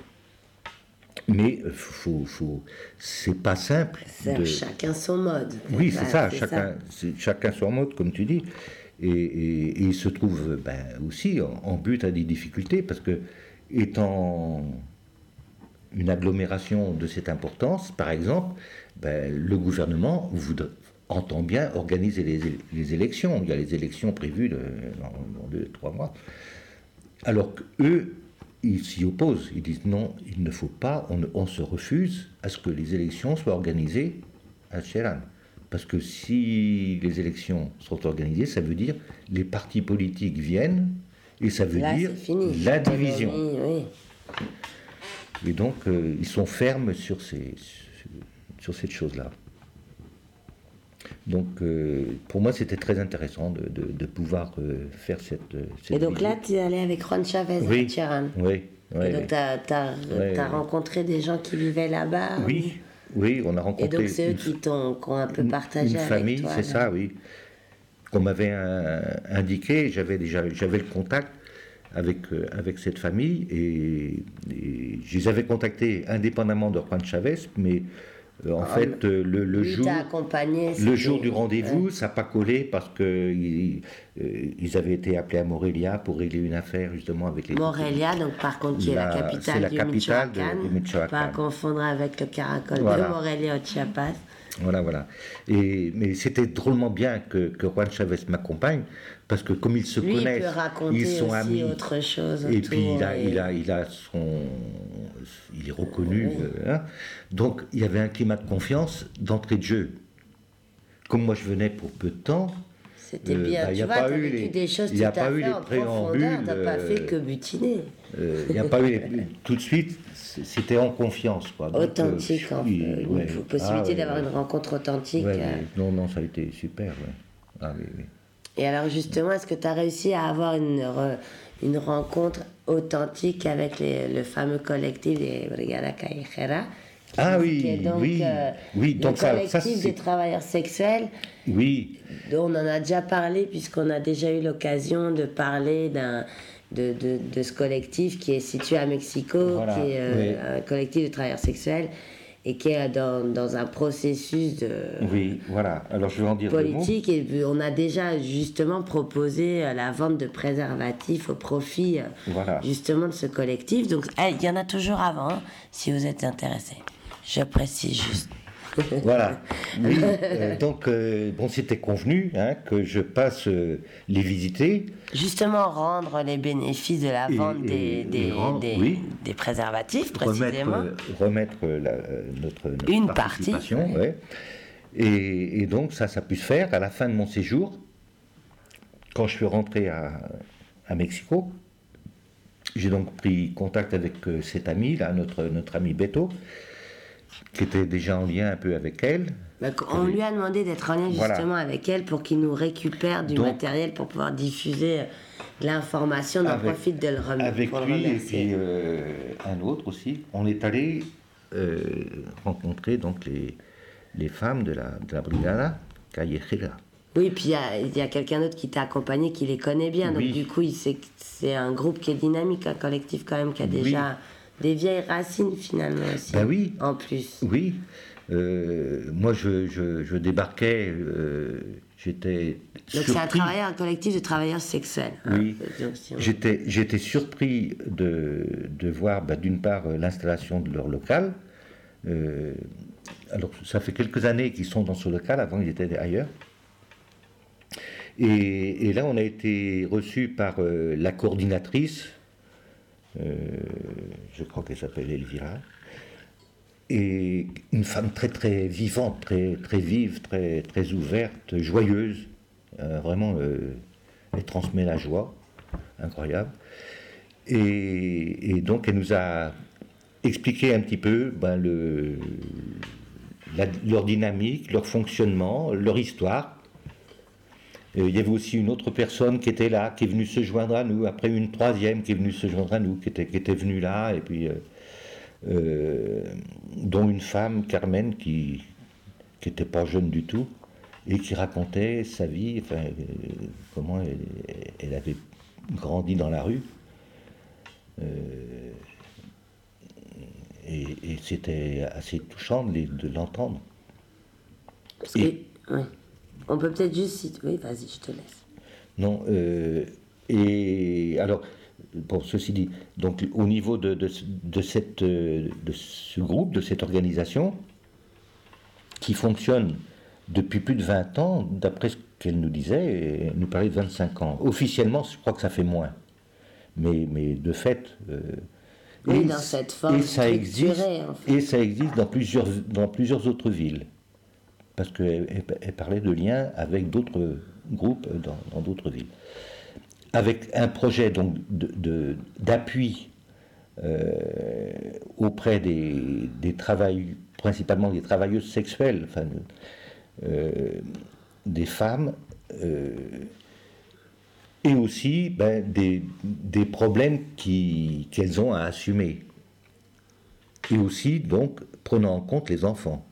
Mais faut, faut, c'est pas simple. De... Chacun son mode. Oui, c'est ça, c'est chacun, ça. Chacun son mode, comme tu dis. Et, et, et il se trouve ben, aussi en, en but à des difficultés, parce que, étant une agglomération de cette importance, par exemple, ben, le gouvernement voudrait, entend bien organiser les, les élections. Il y a les élections prévues de, dans, dans deux, trois mois. Alors qu'eux, ils s'y opposent. Ils disent non, il ne faut pas, on, on se refuse à ce que les élections soient organisées à Chéran. Parce que si les élections sont organisées, ça veut dire les partis politiques viennent, et ça veut Là, dire la division. Oui. Et donc, euh, ils sont fermes sur, ces, sur, sur cette chose-là. Donc, euh, pour moi, c'était très intéressant de, de, de pouvoir euh, faire cette, cette. Et donc visite. là, tu es allé avec Juan Chavez oui. à Chéran. Oui. oui Et donc, oui. tu as, t'as, ouais, t'as oui. rencontré des gens qui vivaient là-bas. Oui, ou... oui, on a rencontré. Et donc, c'est eux qui t'ont qui ont un peu partagé une avec famille, toi. c'est ça, oui. Qu'on m'avait euh, indiqué, j'avais déjà j'avais le contact avec, euh, avec cette famille, et, et je les avais contactés indépendamment de Juan Chavez, mais euh, en ah, fait, euh, le, le jour, le jour du rendez-vous, ouais. ça n'a pas collé parce qu'ils euh, ils avaient été appelés à Morelia pour régler une affaire justement avec les... Morelia, donc par contre, qui la, est la capitale, est la du, capitale Michoacán, de, du Michoacán. Pas à confondre avec le Caracol voilà. de Morelia au Chiapas. Voilà, voilà. Et, mais c'était drôlement bien que, que Juan Chavez m'accompagne, parce que comme ils se Lui, connaissent, il peut raconter ils sont aussi amis. Autre chose et autour, puis il a, et... il a, il a son, il est reconnu. Oui. Euh, hein. Donc il y avait un climat de confiance d'entrée de jeu. Comme moi je venais pour peu de temps. C'était euh, bien. Bah, tu vois, tu as vécu les, des choses tout à fait eu les en profondeur. Tu n'as pas fait que butiner. Il euh, n'y a pas eu les, tout de suite. C'était en confiance, quoi. Donc, authentique, euh, oui, une ouais. possibilité ah, d'avoir ouais, une rencontre authentique. Ouais, euh... Non, non, ça a été super. Ouais. Ah, oui, oui. Et alors justement, est-ce que tu as réussi à avoir une, une rencontre authentique avec les, le fameux collectif des Brigada Callejera? Ah oui, est donc, oui, euh, oui. Donc le ça, collectif ça, des travailleurs sexuels. Oui. Dont on en a déjà parlé puisqu'on a déjà eu l'occasion de parler d'un De, de, de ce collectif qui est situé à Mexico, voilà, qui est euh, oui. un collectif de travailleurs sexuels et qui est dans, dans un processus de oui, voilà. Alors, je vais en dire politique. Et on a déjà justement proposé la vente de préservatifs au profit voilà. justement de ce collectif. Donc, il hey, y en a toujours avant, hein, si vous êtes intéressé. Je précise juste. Voilà. Oui, euh, donc, euh, bon, c'était convenu hein, que je passe euh, les visiter. Justement, rendre les bénéfices de la et, vente des, des, rendre, des, oui. des préservatifs, précisément. Remettre, euh, remettre la, notre, notre Une participation. partie. Ouais. Et, et donc, ça, ça a pu se faire à la fin de mon séjour, quand je suis rentré à, à Mexico. j'ai donc pris contact avec euh, cet ami, là, notre, notre ami Beto, qui était déjà en lien un peu avec elle. Donc, on lui a demandé d'être en lien justement voilà. avec elle pour qu'il nous récupère du donc, matériel pour pouvoir diffuser l'information. On en profite de le remercier. Avec lui et puis euh, un autre aussi. On est allé euh, rencontrer donc les, les femmes de la, de la Brigada Callejera. Oui, puis il y a, y a quelqu'un d'autre qui t'a accompagné, qui les connaît bien. Donc oui. du coup, c'est un groupe qui est dynamique, un collectif quand même qui a déjà oui. des vieilles racines finalement aussi. Ben oui. En plus. Oui. Euh, moi, je, je, je débarquais, euh, j'étais Donc c'est un travailleur, un collectif de travailleurs sexuels. Oui. Hein, si on... J'étais, j'étais surpris de, de voir, bah, d'une part, l'installation de leur local. Euh, alors, ça fait quelques années qu'ils sont dans ce local, avant ils étaient ailleurs. Et, et là, on a été reçus par euh, la coordinatrice, euh, je crois qu'elle s'appelle Elvira, et une femme très très vivante, très très vive, très très ouverte, joyeuse. Euh, vraiment, euh, elle transmet la joie, incroyable. Et, et donc, elle nous a expliqué un petit peu ben, le, la, leur dynamique, leur fonctionnement, leur histoire. Et il y avait aussi une autre personne qui était là, qui est venue se joindre à nous. Après, une troisième qui est venue se joindre à nous, qui était, qui était venue là, et puis. Euh, Euh, dont une femme, Carmen, qui n'était pas jeune du tout, et qui racontait sa vie, enfin, euh, comment elle, elle avait grandi dans la rue. Euh, et et c'était assez touchant de, de l'entendre. Et... Oui. On peut peut-être juste citer... Oui, vas-y, je te laisse. Non, euh, et alors... Bon, ceci dit, donc au niveau de, de, de, cette, de ce groupe, de cette organisation, qui fonctionne depuis plus de vingt ans, d'après ce qu'elle nous disait, elle nous parlait de vingt-cinq ans. Officiellement, je crois que ça fait moins. Mais, mais de fait... Euh, oui, et, dans cette forme et ça existe, en fait. Et ça existe dans plusieurs, dans plusieurs autres villes. Parce qu'elle elle parlait de liens avec d'autres groupes dans d'autres villes. Avec un projet donc de, de, d'appui euh, auprès des, des travailleurs, principalement des travailleuses sexuelles, enfin, euh, des femmes, euh, et aussi ben, des, des problèmes qui, qu'elles ont à assumer. Et aussi, donc, prenant en compte les enfants.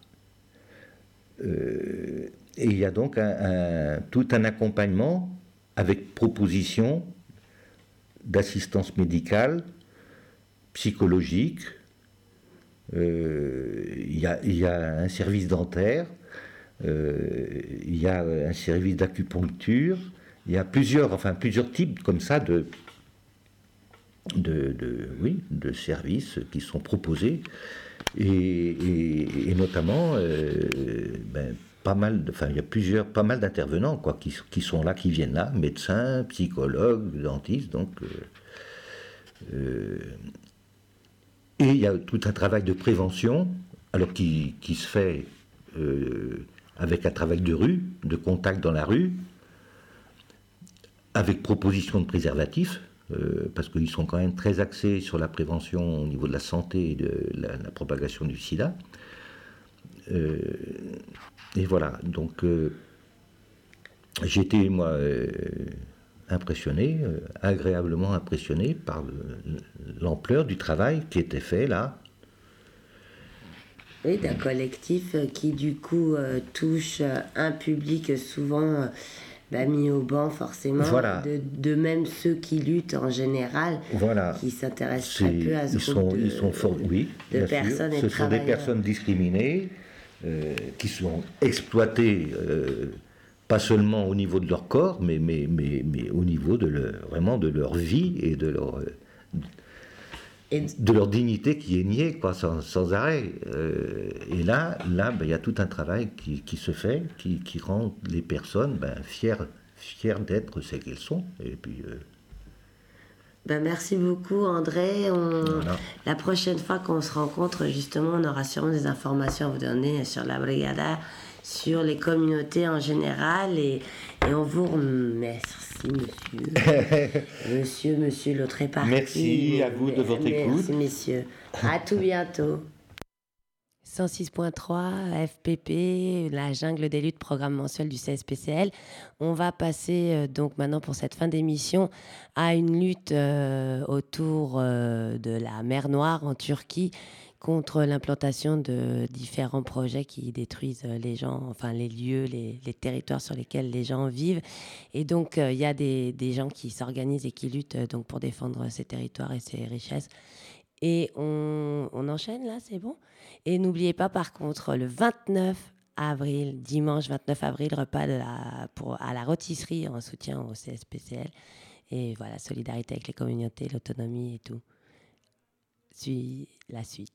Euh, et il y a donc un, un, tout un accompagnement avec proposition d'assistance médicale, psychologique, euh, il y a, il y a un service dentaire, euh, il y a un service d'acupuncture, il y a plusieurs, enfin, plusieurs types comme ça de, de, de, oui, de services qui sont proposés, et, et, et notamment, euh, ben, pas mal, de, enfin, il y a plusieurs, pas mal d'intervenants quoi, qui, qui sont là, qui viennent là, médecins, psychologues, dentistes, donc. Euh, euh, et il y a tout un travail de prévention, alors qui, qui se fait euh, avec un travail de rue, de contact dans la rue, avec proposition de préservatifs, euh, parce qu'ils sont quand même très axés sur la prévention au niveau de la santé et de la, la propagation du sida. Euh, Et voilà, donc euh, j'ai été, moi, euh, impressionné, euh, agréablement impressionné par le, l'ampleur du travail qui était fait là. Oui, d'un collectif qui, du coup, euh, touche un public souvent euh, bah, mis au banc, forcément, voilà. de, de même ceux qui luttent en général, voilà. qui s'intéressent très peu à ce ils groupe sont, de, ils sont fort, oui, de personnes sûr. et de Ce sont des personnes discriminées, Euh, qui sont exploités, euh, pas seulement au niveau de leur corps, mais, mais, mais, mais au niveau de leur, vraiment de leur vie et de leur, et de leur dignité qui est niée quoi, sans, sans arrêt. Euh, et là, là ben, y a tout un travail qui, qui se fait, qui, qui rend les personnes ben, fières, fières d'être ce qu'elles sont. Et puis... Euh, Ben, merci beaucoup André. On... Voilà. La prochaine fois qu'on se rencontre, justement, on aura sûrement des informations à vous donner sur la Brigada, sur les communautés en général, et, et on vous remercie. Merci, monsieur. monsieur, monsieur, l'autre est parti. Merci à vous de votre Merci, écoute. Merci, messieurs. À tout bientôt. cent six point trois, F P P, la jungle des luttes, programme mensuel du C S P C L. On va passer euh, donc maintenant pour cette fin d'émission à une lutte euh, autour euh, de la mer Noire en Turquie contre l'implantation de différents projets qui détruisent les gens, enfin les lieux, les, les territoires sur lesquels les gens vivent. Et donc il euh, y a des, des gens qui s'organisent et qui luttent euh, donc pour défendre ces territoires et ces richesses. Et on, on enchaîne là, c'est bon ? Et n'oubliez pas par contre, le vingt-neuf avril, dimanche vingt-neuf avril, repas de la, pour, à la rôtisserie en soutien au C S P C L. Et voilà, solidarité avec les communautés, l'autonomie et tout. Suis la suite.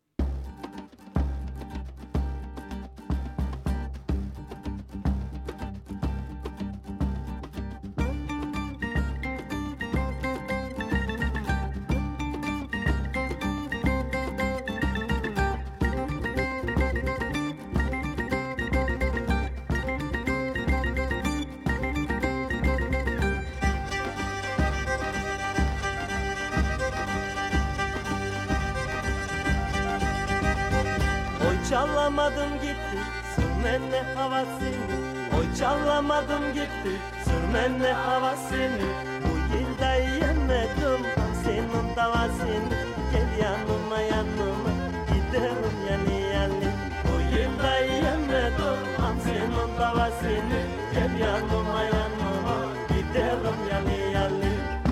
Çalamadım gitti sürmenle havasını. Oy çalamadım gitti sürmenle havasını. Bu yılda yemedim senin davasını. Gel yanıma yanıma gidelim yani yani. Bu yılda yemedim senin davasını. Gel yanıma yanıma gidelim yani yani.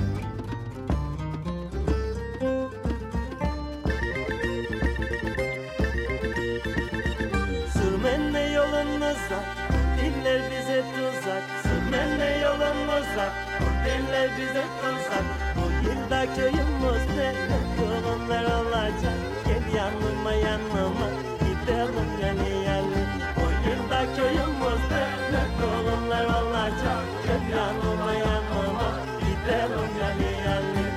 Diller bize tuzak, sürmenle yolumuza. Diller bize tuzak, bu yılda köyümüzde torunlar olacak. Gel yanıma yanıma gidelim yani yani. Bu yılda köyümüzde torunlar olacak. Gel yanıma yanıma gidelim yani yani.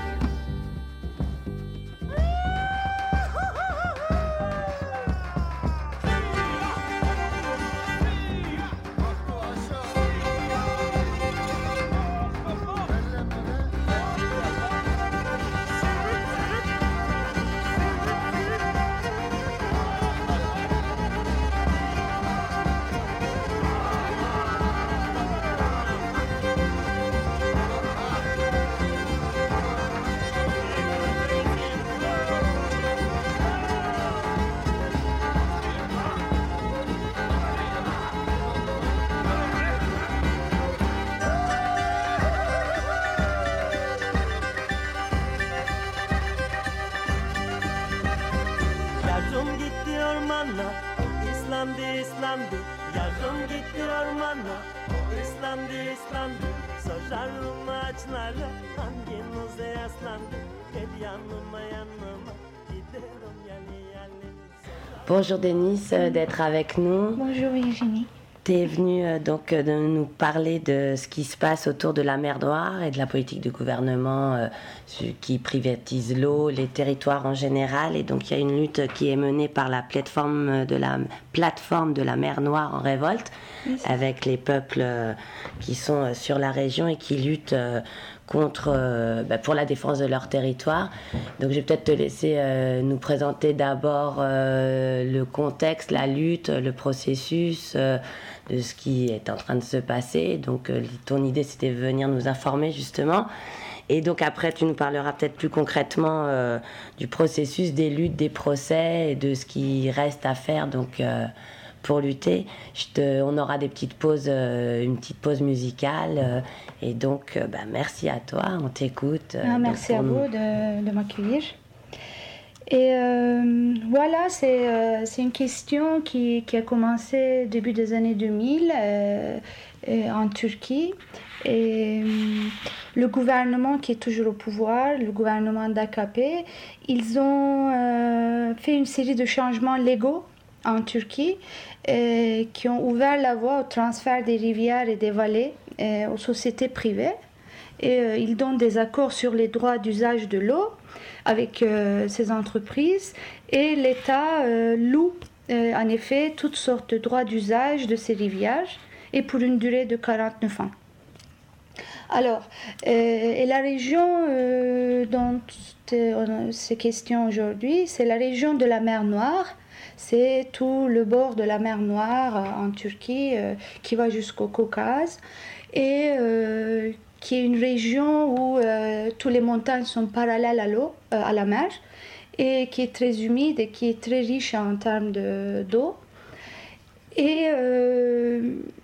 İslandı İslandı, yardım gitti ormana. İslandı İslandı, sorarım ağaçlara. Hanginize yaslandı, gel yanıma yanıma gidelim yani yani. Bonjour Denis, euh, d'être avec nous. Bonjour Virginie. Tu es venue euh, donc euh, de nous parler de ce qui se passe autour de la mer Noire et de la politique du gouvernement euh, qui privatise l'eau, les territoires en général. Et donc il y a une lutte qui est menée par la plateforme de la, plateforme de la mer Noire en révolte, oui, avec les peuples euh, qui sont euh, sur la région et qui luttent euh, contre, euh, bah, pour la défense de leur territoire. Donc je vais peut-être te laisser euh, nous présenter d'abord euh, le contexte, la lutte, le processus euh, de ce qui est en train de se passer. Donc euh, ton idée c'était de venir nous informer justement. Et donc après tu nous parleras peut-être plus concrètement euh, du processus, des luttes, des procès et de ce qui reste à faire donc euh, pour lutter. Je te, on aura des petites pauses, euh, une petite pause musicale. Euh, et donc, euh, bah, merci à toi, on t'écoute. Euh, ah, merci à nous... vous de, de m'accueillir. Et euh, voilà, c'est, euh, c'est une question qui, qui a commencé début des années deux mille euh, en Turquie. Et euh, le gouvernement qui est toujours au pouvoir, le gouvernement d'A K P, ils ont euh, fait une série de changements légaux en Turquie euh, qui ont ouvert la voie au transfert des rivières et des vallées euh, aux sociétés privées. Et euh, ils donnent des accords sur les droits d'usage de l'eau avec euh, ces entreprises et l'État euh, loue euh, en effet toutes sortes de droits d'usage de ces rivières et pour une durée de quarante-neuf ans. Alors, euh, et la région euh, dont on se questionne aujourd'hui, c'est la région de la mer Noire. C'est tout le bord de la mer Noire euh, en Turquie euh, qui va jusqu'au Caucase et euh, qui est une région où euh, toutes les montagnes sont parallèles à l'eau, euh, à la mer, et qui est très humide et qui est très riche en termes de, d'eau. Et, euh,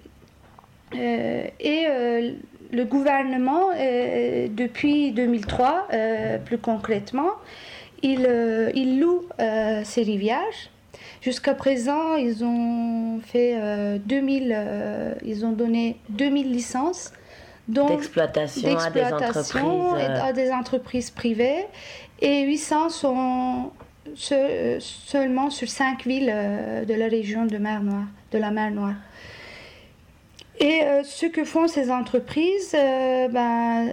euh, et euh, le gouvernement, euh, depuis deux mille trois, euh, plus concrètement, il, euh, il loue euh, ces rivières. Jusqu'à présent, ils ont fait euh, deux mille, euh, ils ont donné deux mille licences d'exploitation, d'exploitation à des entreprises, à des entreprises privées, et huit cents sont se, seulement sur cinq villes euh, de la région de, mer Noire, de la mer Noire. Et euh, ce que font ces entreprises, euh, ben,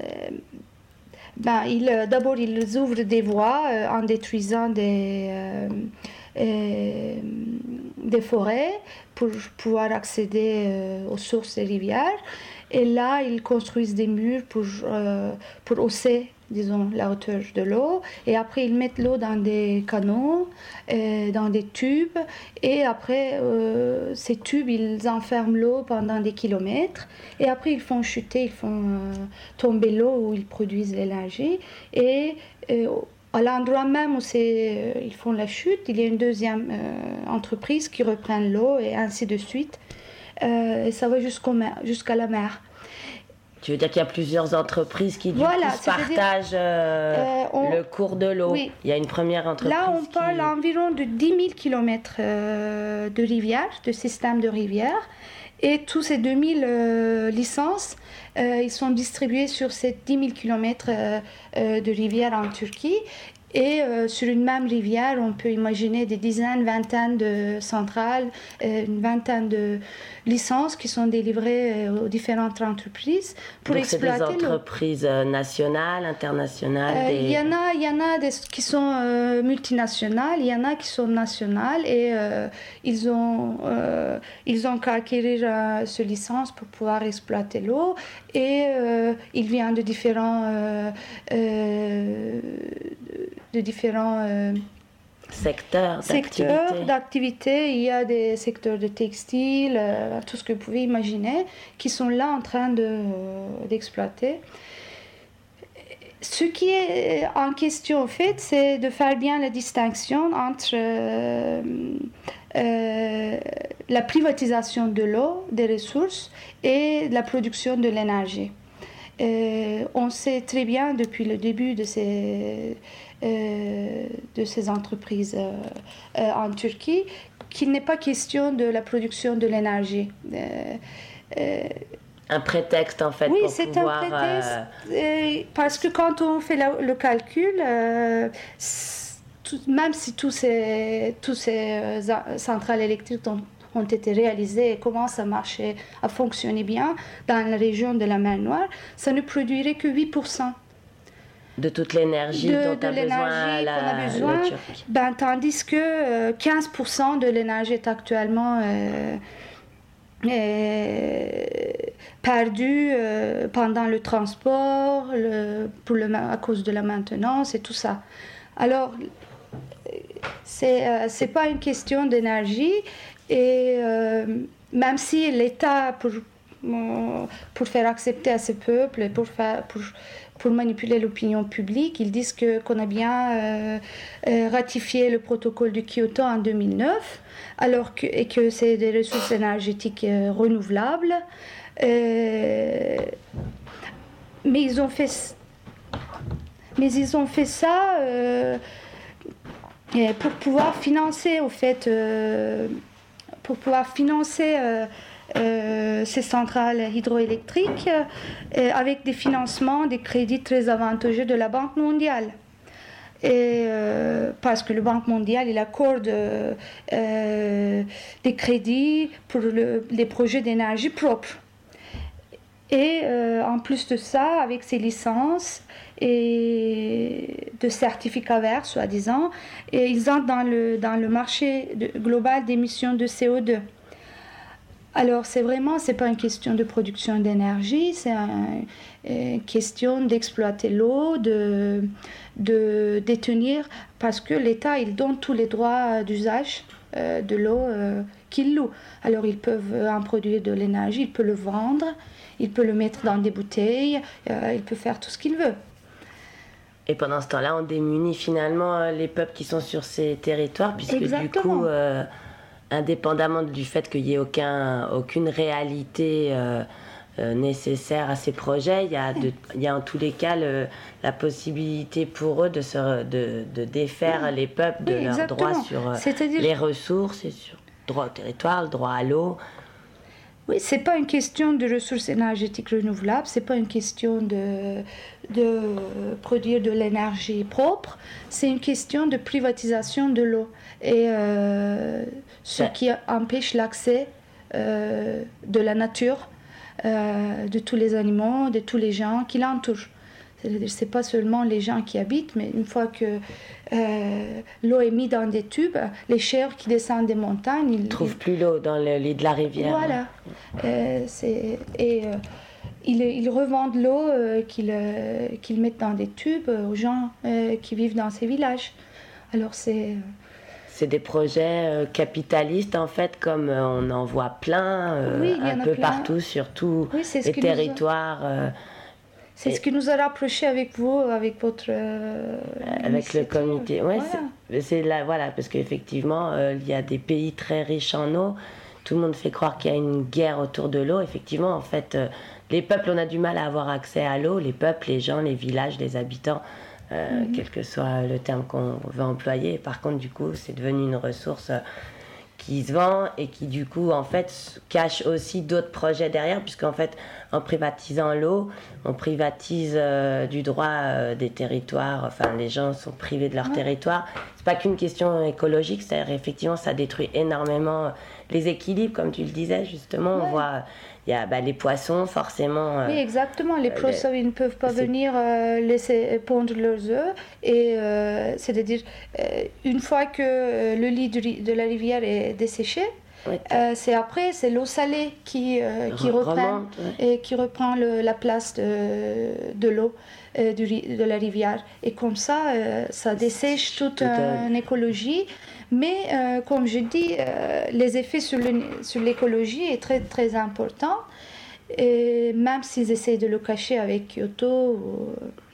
ben, ils, d'abord ils ouvrent des voies euh, en détruisant des, euh, euh, des forêts pour pouvoir accéder euh, aux sources des rivières. Et là, ils construisent des murs pour, euh, pour hausser, disons, la hauteur de l'eau. Et après, ils mettent l'eau dans des canaux, euh, dans des tubes. Et après, euh, ces tubes, ils enferment l'eau pendant des kilomètres. Et après, ils font chuter, ils font euh, tomber l'eau où ils produisent l'énergie. Et euh, à l'endroit même où c'est, euh, ils font la chute, il y a une deuxième euh, entreprise qui reprend l'eau et ainsi de suite. Euh, et ça va jusqu'au mer, jusqu'à la mer. Tu veux dire qu'il y a plusieurs entreprises qui du voilà, coup, partagent euh, euh, on, le cours de l'eau. Oui. Il y a une première entreprise. Là, on qui... parle environ de dix mille kilomètres euh, de rivières, de systèmes de rivières. Et tous ces deux mille euh, licences, euh, ils sont distribués sur ces dix mille kilomètres euh, euh, de rivières en Turquie. Et euh, sur une même rivière, on peut imaginer des dizaines, vingtaines de centrales, euh, une vingtaine de licences qui sont délivrées euh, aux différentes entreprises pour Donc exploiter l'eau. C'est des entreprises l'eau. nationales, internationales euh, des... Il y en a, il y en a des qui sont euh, multinationales, il y en a qui sont nationales et euh, ils ont, euh, ils ont qu'à acquérir euh, ce licence pour pouvoir exploiter l'eau. Et euh, il vient de différents... Euh, euh, de différents euh, secteurs, secteurs d'activité. d'activité. Il y a des secteurs de textile, euh, tout ce que vous pouvez imaginer, qui sont là en train de, euh, d'exploiter. Ce qui est en question, en fait, c'est de faire bien la distinction entre euh, euh, la privatisation de l'eau, des ressources, et la production de l'énergie. Euh, on sait très bien depuis le début de ces, euh, de ces entreprises euh, euh, en Turquie qu'il n'est pas question de la production de l'énergie. Euh, euh, un prétexte en fait oui, pour c'est pouvoir... un prétexte euh... euh, parce que quand on fait la, le calcul, euh, tout, même si tous ces, tous ces euh, centrales électriques ont ont été réalisées et commencent à marcher, à fonctionner bien dans la région de la mer Noire, ça ne produirait que huit pour cent de toute l'énergie de, dont de a l'énergie besoin qu'on la, a besoin, la Turquie. Ben, tandis que euh, quinze pour cent de l'énergie est actuellement euh, est perdue euh, pendant le transport, le, pour le, à cause de la maintenance et tout ça. Alors, c'est euh, c'est pas une question d'énergie. Et euh, même si l'État, pour, pour faire accepter à ce peuple, pour, faire, pour, pour manipuler l'opinion publique, ils disent que, qu'on a bien euh, euh, ratifié le protocole de Kyoto en deux mille neuf, alors que, et que c'est des ressources énergétiques euh, renouvelables. Euh, mais, ils ont fait, mais ils ont fait ça euh, pour pouvoir financer, au fait... Euh, pour pouvoir financer euh, euh, ces centrales hydroélectriques euh, avec des financements, des crédits très avantageux de la Banque mondiale. Et, euh, parce que la Banque mondiale il accorde euh, euh, des crédits pour le, les projets d'énergie propre. Et euh, en plus de ça, avec ces licences et de certificats verts, soi-disant, et ils entrent dans le, dans le marché de, global d'émissions de C O deux. Alors, c'est vraiment, c'est pas une question de production d'énergie, c'est un- une question d'exploiter l'eau, de, de détenir, parce que l'État, il donne tous les droits d'usage euh, de l'eau euh, qu'il loue. Alors, ils peuvent en produire de l'énergie, ils peuvent le vendre, ils peuvent le mettre dans des bouteilles, euh, ils peuvent faire tout ce qu'ils veulent. Et pendant ce temps-là, on démunit finalement euh, les peuples qui sont sur ces territoires, puisque Exactement. du coup, euh, indépendamment du fait qu'il n'y ait aucun, aucune réalité euh, euh, nécessaire à ces projets, il y a, de, il y a en tous les cas le, la possibilité pour eux de, se, de, de défaire Oui. les peuples de Oui, leurs exactement. droits sur euh, C'est-à-dire- les ressources, et sur le droit au territoire, le droit à l'eau. Oui, c'est pas une question de ressources énergétiques renouvelables, c'est pas une question de, de produire de l'énergie propre, c'est une question de privatisation de l'eau et euh, ce Ouais. qui empêche l'accès euh, de la nature, euh, de tous les animaux, de tous les gens qui l'entourent. C'est-à-dire, c'est pas seulement les gens qui habitent, mais une fois que euh, l'eau est mise dans des tubes, les chèvres qui descendent des montagnes, ils Ils ne trouvent plus l'eau dans le lit de la rivière. voilà. Euh, c'est, et euh, ils, ils revendent l'eau euh, qu'ils, euh, qu'ils mettent dans des tubes euh, aux gens euh, qui vivent dans ces villages. Alors c'est... C'est des projets euh, capitalistes, en fait, comme euh, on en voit plein, euh, Oui, il y en un a peu plein. partout, sur tous Oui, c'est ce les qui nous a- territoires, euh, C'est Et- ce qui nous a rapprochés avec vous, avec votre... euh, avec le initiative. comité. Ouais, Voilà. c'est- c'est là, voilà, parce qu'effectivement, euh, il y a des pays très riches en eau. Tout le monde fait croire qu'il y a une guerre autour de l'eau. Effectivement, en fait, euh, les peuples, on a du mal à avoir accès à l'eau. Les peuples, les gens, les villages, les habitants, euh, Mhm. quel que soit le terme qu'on veut employer. Par contre, du coup, c'est devenu une ressource euh, qui se vend et qui, du coup, en fait, s- cache aussi d'autres projets derrière, puisqu'en fait, en privatisant l'eau, on privatise euh, du droit euh, des territoires. Enfin, les gens sont privés de leur Ouais. territoire. C'est pas qu'une question écologique, c'est-à-dire effectivement, ça détruit énormément les équilibres, comme tu le disais justement. Ouais. On voit, il y a bah, les poissons, forcément. euh, Oui, exactement. Les euh, poissons, ils ne peuvent pas c'est- venir euh, laisser pondre leurs œufs. Et euh, c'est-à-dire, euh, une fois que euh, le lit du ri- de la rivière est desséché, ouais, euh, c'est après, c'est l'eau salée qui, euh, qui re- reprend remonte, ouais. et qui reprend le- la place de, de l'eau euh, du ri- de la rivière. Et comme ça, euh, ça dessèche toute Tout un- une écologie. Mais euh, comme je dis, euh, les effets sur le- sur l'écologie est très très important. Et même s'ils essayent de le cacher avec Kyoto ou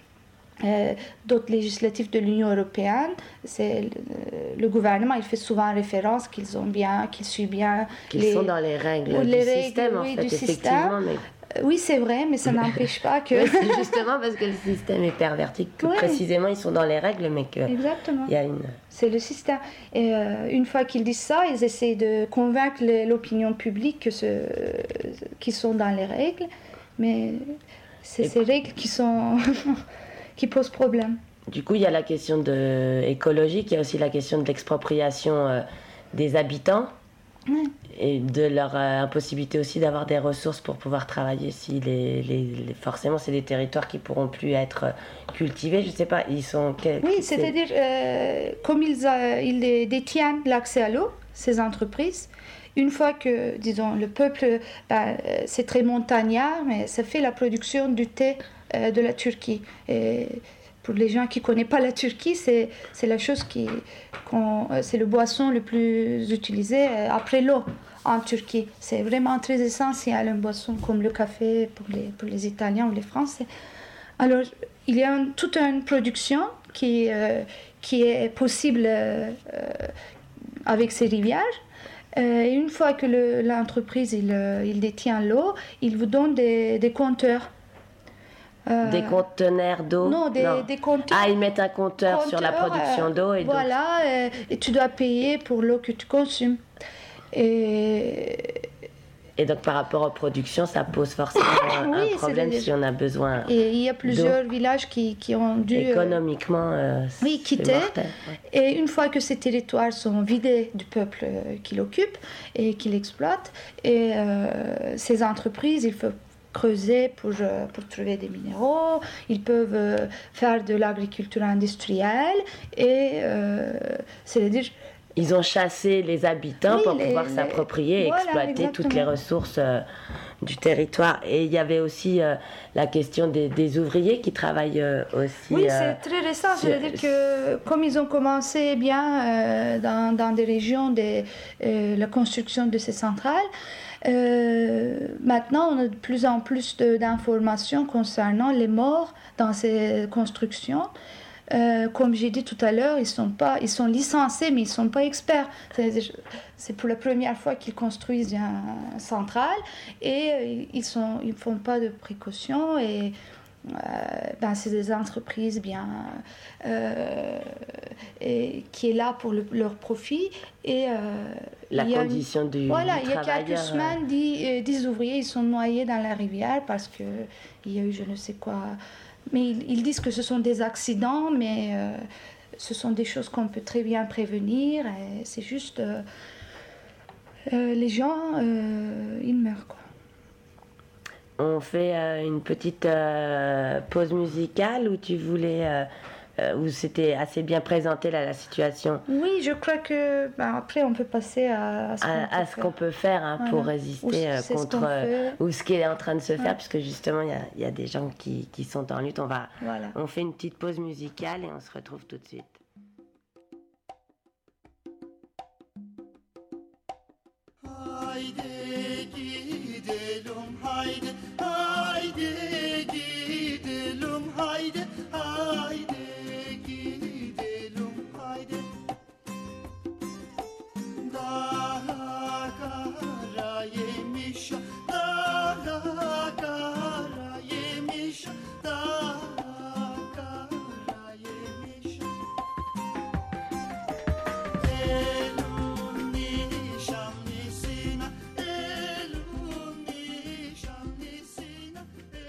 euh, d'autres législatifs de l'Union européenne, c'est le, le gouvernement, il fait souvent référence qu'ils ont bien, qu'ils suivent bien. Qu'ils les- sont dans les règles ou du les règles, système, en oui, fait, du effectivement. système. Mais Euh, Oui, c'est vrai, mais ça n'empêche pas que. Ouais, c'est justement parce que le système est perverti que Ouais. précisément ils sont dans les règles, mais qu'il Exactement. y a une. C'est le système. Et euh, une fois qu'ils disent ça, ils essaient de convaincre les- l'opinion publique que ce, qu'ils sont dans les règles, mais c'est Et- ces règles qui sont qui posent problème. Du coup, il y a la question de écologique, il y a aussi la question de l'expropriation euh, des habitants Ouais. et de leur euh, impossibilité aussi d'avoir des ressources pour pouvoir travailler. Si les, les, les- forcément, c'est des territoires qui pourront plus être euh, cultivés. Je sais pas, ils sont. quel- Oui, c'est- c'est-à-dire, euh, comme ils, euh, ils détiennent l'accès à l'eau, ces entreprises, une fois que, disons, le peuple, ben, euh, c'est très montagnard, mais ça fait la production du thé euh, de la Turquie. Et pour les gens qui ne connaissent pas la Turquie, c'est, c'est la chose qui, qu'on- euh, c'est le boisson le plus utilisé euh, après l'eau en Turquie. C'est vraiment très essentiel, une boisson comme le café pour les, pour les Italiens ou les Français. Alors, il y a un- toute une production qui, euh, qui est possible euh, euh, avec ces rivières. Euh, et une fois que le- l'entreprise il, euh, il détient l'eau, il vous donne des, des compteurs. Euh, Des conteneurs d'eau. Non, des, des compteurs. Ah, ils mettent un compteur, sur la compteurs, production euh, d'eau et donc Voilà, euh, et tu dois payer pour l'eau que tu consommes. Et Et donc, par rapport aux productions, ça pose forcément un, un Oui, problème c'est-à-dire- si on a besoin. et il y a plusieurs villages qui, qui ont dû... euh, Économiquement, euh, oui, c'est quitter. mortel, ouais. Et une fois que ces territoires sont vidés du peuple euh, qui l'occupe et qui l'exploite, et euh, ces entreprises, il faut creuser pour, euh, pour trouver des minéraux, ils peuvent euh, faire de l'agriculture industrielle, et euh, c'est-à-dire ils ont chassé les habitants Oui, pour les- pouvoir les- s'approprier et voilà, exploiter exactement. toutes les ressources euh, du territoire. Et il y avait aussi euh, la question des, des ouvriers qui travaillent euh, aussi. Oui, euh, c'est très récent. sur- C'est-à-dire que comme ils ont commencé bien euh, dans, dans des régions de euh, la construction de ces centrales, euh, maintenant on a de plus en plus de- d'informations concernant les morts dans ces constructions. Euh, comme j'ai dit tout à l'heure, ils sont pas, ils sont licenciés, mais ils sont pas experts. C'est-à-dire, c'est pour la première fois qu'ils construisent une centrale et euh, ils sont, ils font pas de précautions et euh, ben, c'est des entreprises bien euh, et, qui est là pour le- leur profit et euh, la il y a une- condition du, voilà, du il y a travailleur. quelques semaines, dix, euh, dix ouvriers ils sont noyés dans la rivière parce que il y a eu je ne sais quoi. Mais ils, ils disent que ce sont des accidents, mais euh, ce sont des choses qu'on peut très bien prévenir. Et c'est juste euh, euh, les gens, euh, ils meurent quoi. On fait euh, une petite euh, pause musicale où tu voulais, euh, euh, où c'était assez bien présenté là, la situation. Oui, je crois que ben, après on peut passer à, à ce qu'on À, à peut ce faire. qu'on peut faire hein, Voilà. pour Ou résister euh, c'est ce contre qu'on euh, fait. ou ce qui est en train de se faire, Ouais. puisque justement il y a, il y a des gens qui, qui sont en lutte. On va, Voilà. on fait une petite pause musicale et on se retrouve tout de suite. Haydi gidelim haydi haydi gidelim haydi haydi gidelim haydi Dağ kara yemiş dağ kara yemiş dağ kara yemiş Elun nişanlısına, elun nişanlısına,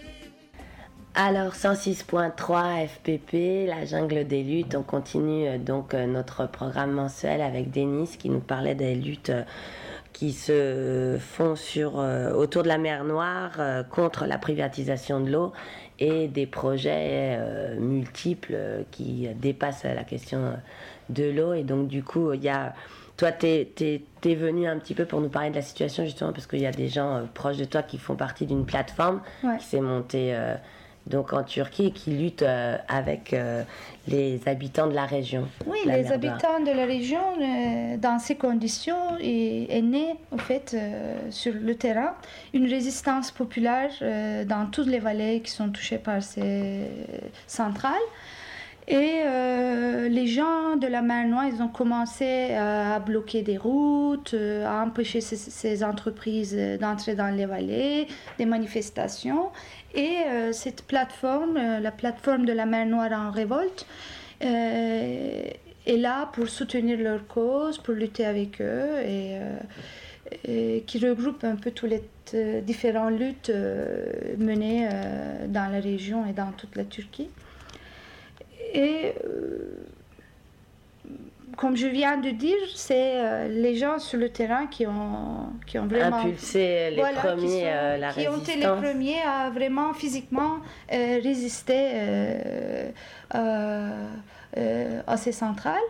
Alors cent six point trois F P P, la jungle des luttes, on continue euh, donc euh, notre programme mensuel avec Denis qui nous parlait des luttes euh, qui se font sur, euh, autour de la mer Noire euh, contre la privatisation de l'eau et des projets euh, multiples euh, qui dépassent la question euh, de l'eau. Et donc du coup, il y a... Toi, tu es venu un petit peu pour nous parler de la situation justement parce qu'il y a des gens euh, proches de toi qui font partie d'une plateforme Ouais. qui s'est montée euh, donc en Turquie et qui lutte euh, avec euh, les habitants de la région. Oui, la les mer Noire. habitants de la région, euh, dans ces conditions, est, est née, en fait, euh, sur le terrain, une résistance populaire euh, dans toutes les vallées qui sont touchées par ces centrales. Et euh, les gens de la mer Noire, ils ont commencé euh, à bloquer des routes, euh, à empêcher ces, ces entreprises d'entrer dans les vallées, des manifestations. Et euh, cette plateforme, euh, la plateforme de la mer Noire en révolte, euh, est là pour soutenir leur cause, pour lutter avec eux et, euh, et qui regroupe un peu toutes les euh, différentes luttes euh, menées euh, dans la région et dans toute la Turquie. Et euh, comme je viens de dire, c'est euh, les gens sur le terrain qui ont, qui ont vraiment Impulsé les voilà, qui premiers sont- euh, la qui ont résistance. été les premiers à vraiment physiquement euh, résister euh, euh, euh, à ces centrales.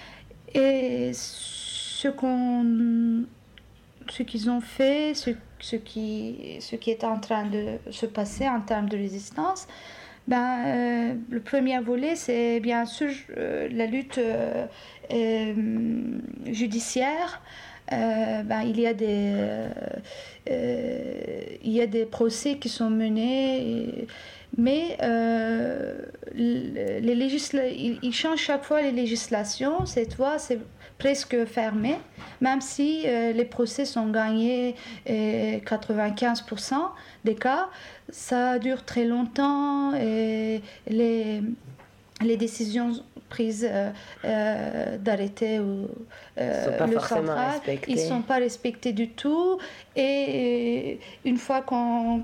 Et ce qu'on, ce qu'ils ont fait, ce, ce qui, ce qui est en train de se passer en termes de résistance, ben, euh, le premier volet, c'est bien sûr euh, la lutte euh, euh, judiciaire. Euh, ben, il y a des, euh, euh, il y a des procès qui sont menés, et- mais euh, le- les législa- ils, ils changent chaque fois les législations. Cette fois, c'est presque fermé, même si euh, les procès sont gagnés euh, quatre-vingt-quinze pour cent des cas. Ça dure très longtemps et les, les décisions prises euh, euh, d'arrêter ou, euh, Sont pas le forcément central, respectées. ils ne sont pas respectés du tout. Et une fois qu'on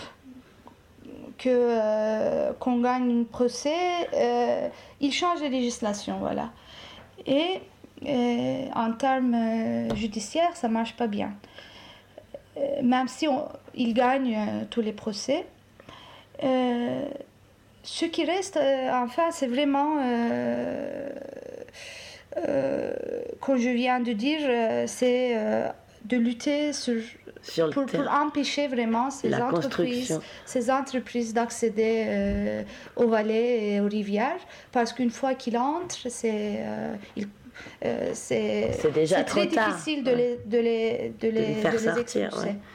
que, euh, qu'on gagne un procès, euh, ils changent les législations, voilà. Et euh, en termes euh, judiciaires, ça ne marche pas bien. Euh, même si on, ils gagnent euh, tous les procès, euh, ce qui reste, euh, enfin, c'est vraiment euh, euh, comme je viens de dire, euh, c'est euh, de lutter sur, Sur le pour, pour terrain. empêcher vraiment ces La entreprises, construction. ces entreprises d'accéder euh, aux vallées et aux rivières, parce qu'une fois qu'ils entrent, c'est euh, ils- euh, c'est C'est déjà c'est très trop tard. difficile de Ouais. les de les de les, les faire de les sortir, expulser. ouais.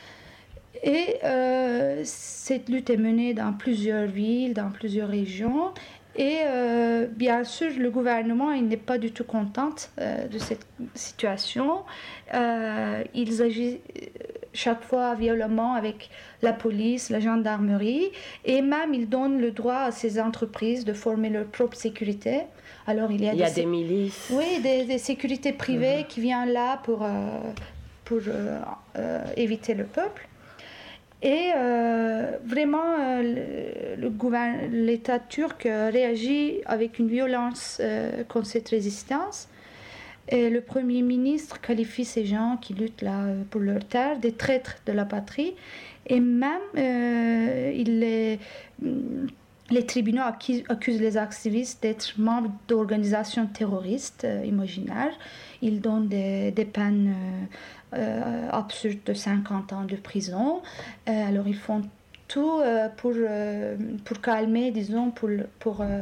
Et euh, cette lutte est menée dans plusieurs villes, dans plusieurs régions. Et euh, bien sûr, le gouvernement il n'est pas du tout content euh, de cette situation. Euh, ils agissent chaque fois violemment avec la police, la gendarmerie, et même ils donnent le droit à ces entreprises de former leur propre sécurité. Alors il y a, Il y a des, des milices. oui, des, des sécurités privées Mhm. qui viennent là pour, euh, pour euh, euh, éviter le peuple. Et euh, vraiment, euh, le, le gouvern- l'État turc euh, réagit avec une violence euh, contre cette résistance. Et le Premier ministre qualifie ces gens qui luttent là euh, pour leur terre des traîtres de la patrie. Et même, euh, il les, les tribunaux accusent, accusent les activistes d'être membres d'organisations terroristes euh, imaginaires. Ils donnent des, des peines euh, euh, absurdes de cinquante ans de prison. Euh, alors ils font tout euh, pour, euh, pour calmer, disons, pour, pour euh,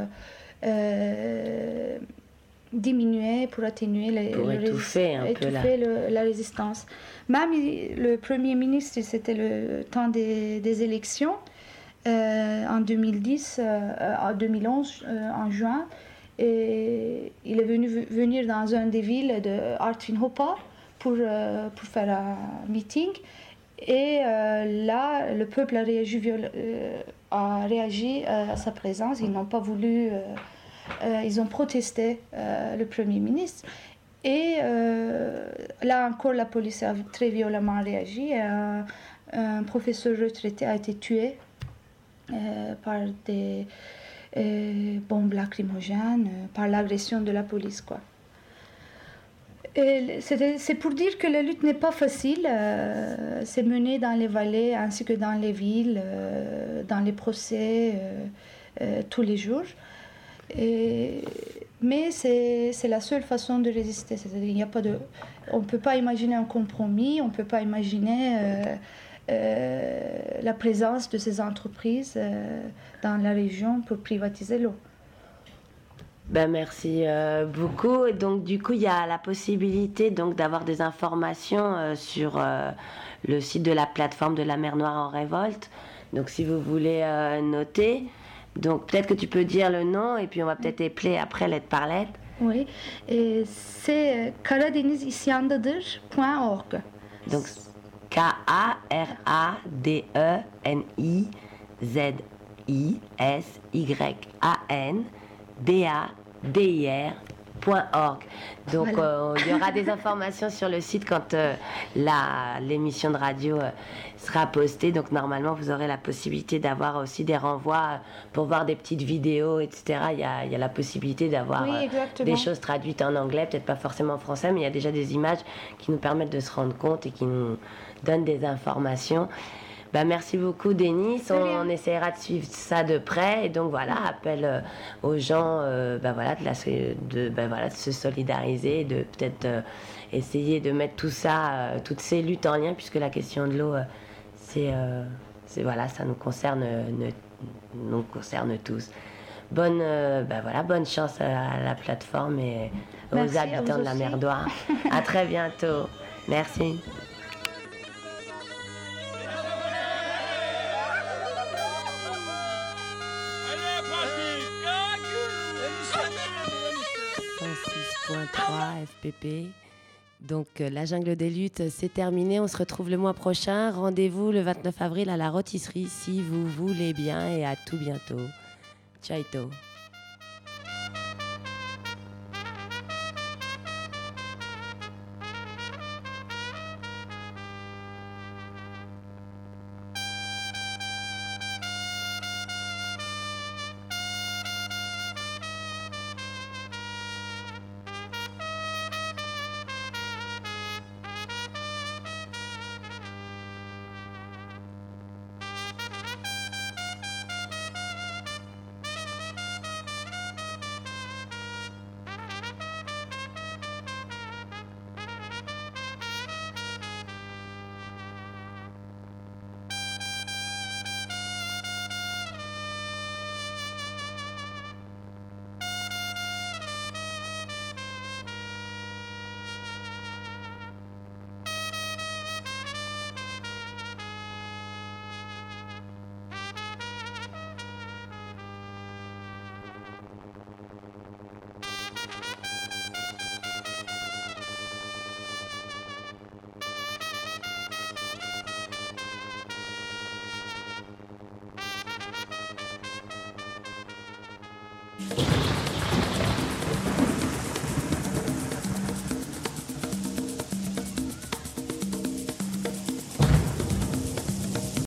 euh, diminuer, pour atténuer les, Pour le étouffer un peu la- étouffer le- la résistance. Même il- le Premier ministre, c'était le temps des, des élections, euh, en deux mille dix, euh, en deux mille onze, euh, en juin, et il est venu venir dans une des villes de Artvin-Hopa pour, euh, pour faire un meeting. Et euh, là, le peuple a réagi, viol- euh, a réagi euh, à sa présence. Ils n'ont pas voulu... euh, euh, ils ont protesté euh, le Premier ministre. Et euh, là encore, la police a très violemment réagi. Un, un professeur retraité a été tué euh, par des euh, bombes lacrymogènes, euh, par l'agression de la police, quoi. Et c'est c'est pour dire que la lutte n'est pas facile. Euh, c'est mené dans les vallées ainsi que dans les villes, euh, dans les procès, euh, euh, tous les jours. Et, mais c'est c'est la seule façon de résister. C'est-à-dire, il n'y a pas de, on ne peut pas imaginer un compromis, on ne peut pas imaginer euh, euh, la présence de ces entreprises euh, dans la région pour privatiser l'eau. Ben, merci euh, beaucoup. Et donc, du coup, il y a la possibilité donc, d'avoir des informations euh, sur euh, le site de la plateforme de la mer Noire en révolte. Donc, si vous voulez euh, noter, donc peut-être que tu peux dire le nom et puis on va peut-être épeler après lettre par lettre. Oui, et c'est karadenizisyandadır point org. Donc, K A R A D E N I Z I S Y A N D A D I R point org. Donc, Voilà. euh, il y aura des informations sur le site quand euh, la, l'émission de radio euh, sera postée. Donc, normalement, vous aurez la possibilité d'avoir aussi des renvois euh, pour voir des petites vidéos, et cetera. Il y a, il y a la possibilité d'avoir Oui, euh, exactement. des choses traduites en anglais, peut-être pas forcément en français, mais il y a déjà des images qui nous permettent de se rendre compte et qui nous donnent des informations. Bah, merci beaucoup, Denis. On, on essaiera de suivre ça de près. Et donc, voilà, appel euh, aux gens euh, bah, voilà, de, la, de, bah, voilà, de se solidariser, de peut-être euh, essayer de mettre tout ça, euh, toutes ces luttes en lien, puisque la question de l'eau, euh, c'est, euh, c'est, voilà, ça nous concerne, euh, ne, nous concerne tous. Bonne, euh, bah, voilà, bonne chance à la plateforme et aux Merci à habitants vous de la aussi. mer Noire. À très bientôt. Merci. cent six point trois F P P. Donc euh, la jungle des luttes, c'est terminé. On se retrouve le mois prochain. Rendez-vous le vingt-neuf avril à la rôtisserie si vous voulez bien et à tout bientôt. Ciao.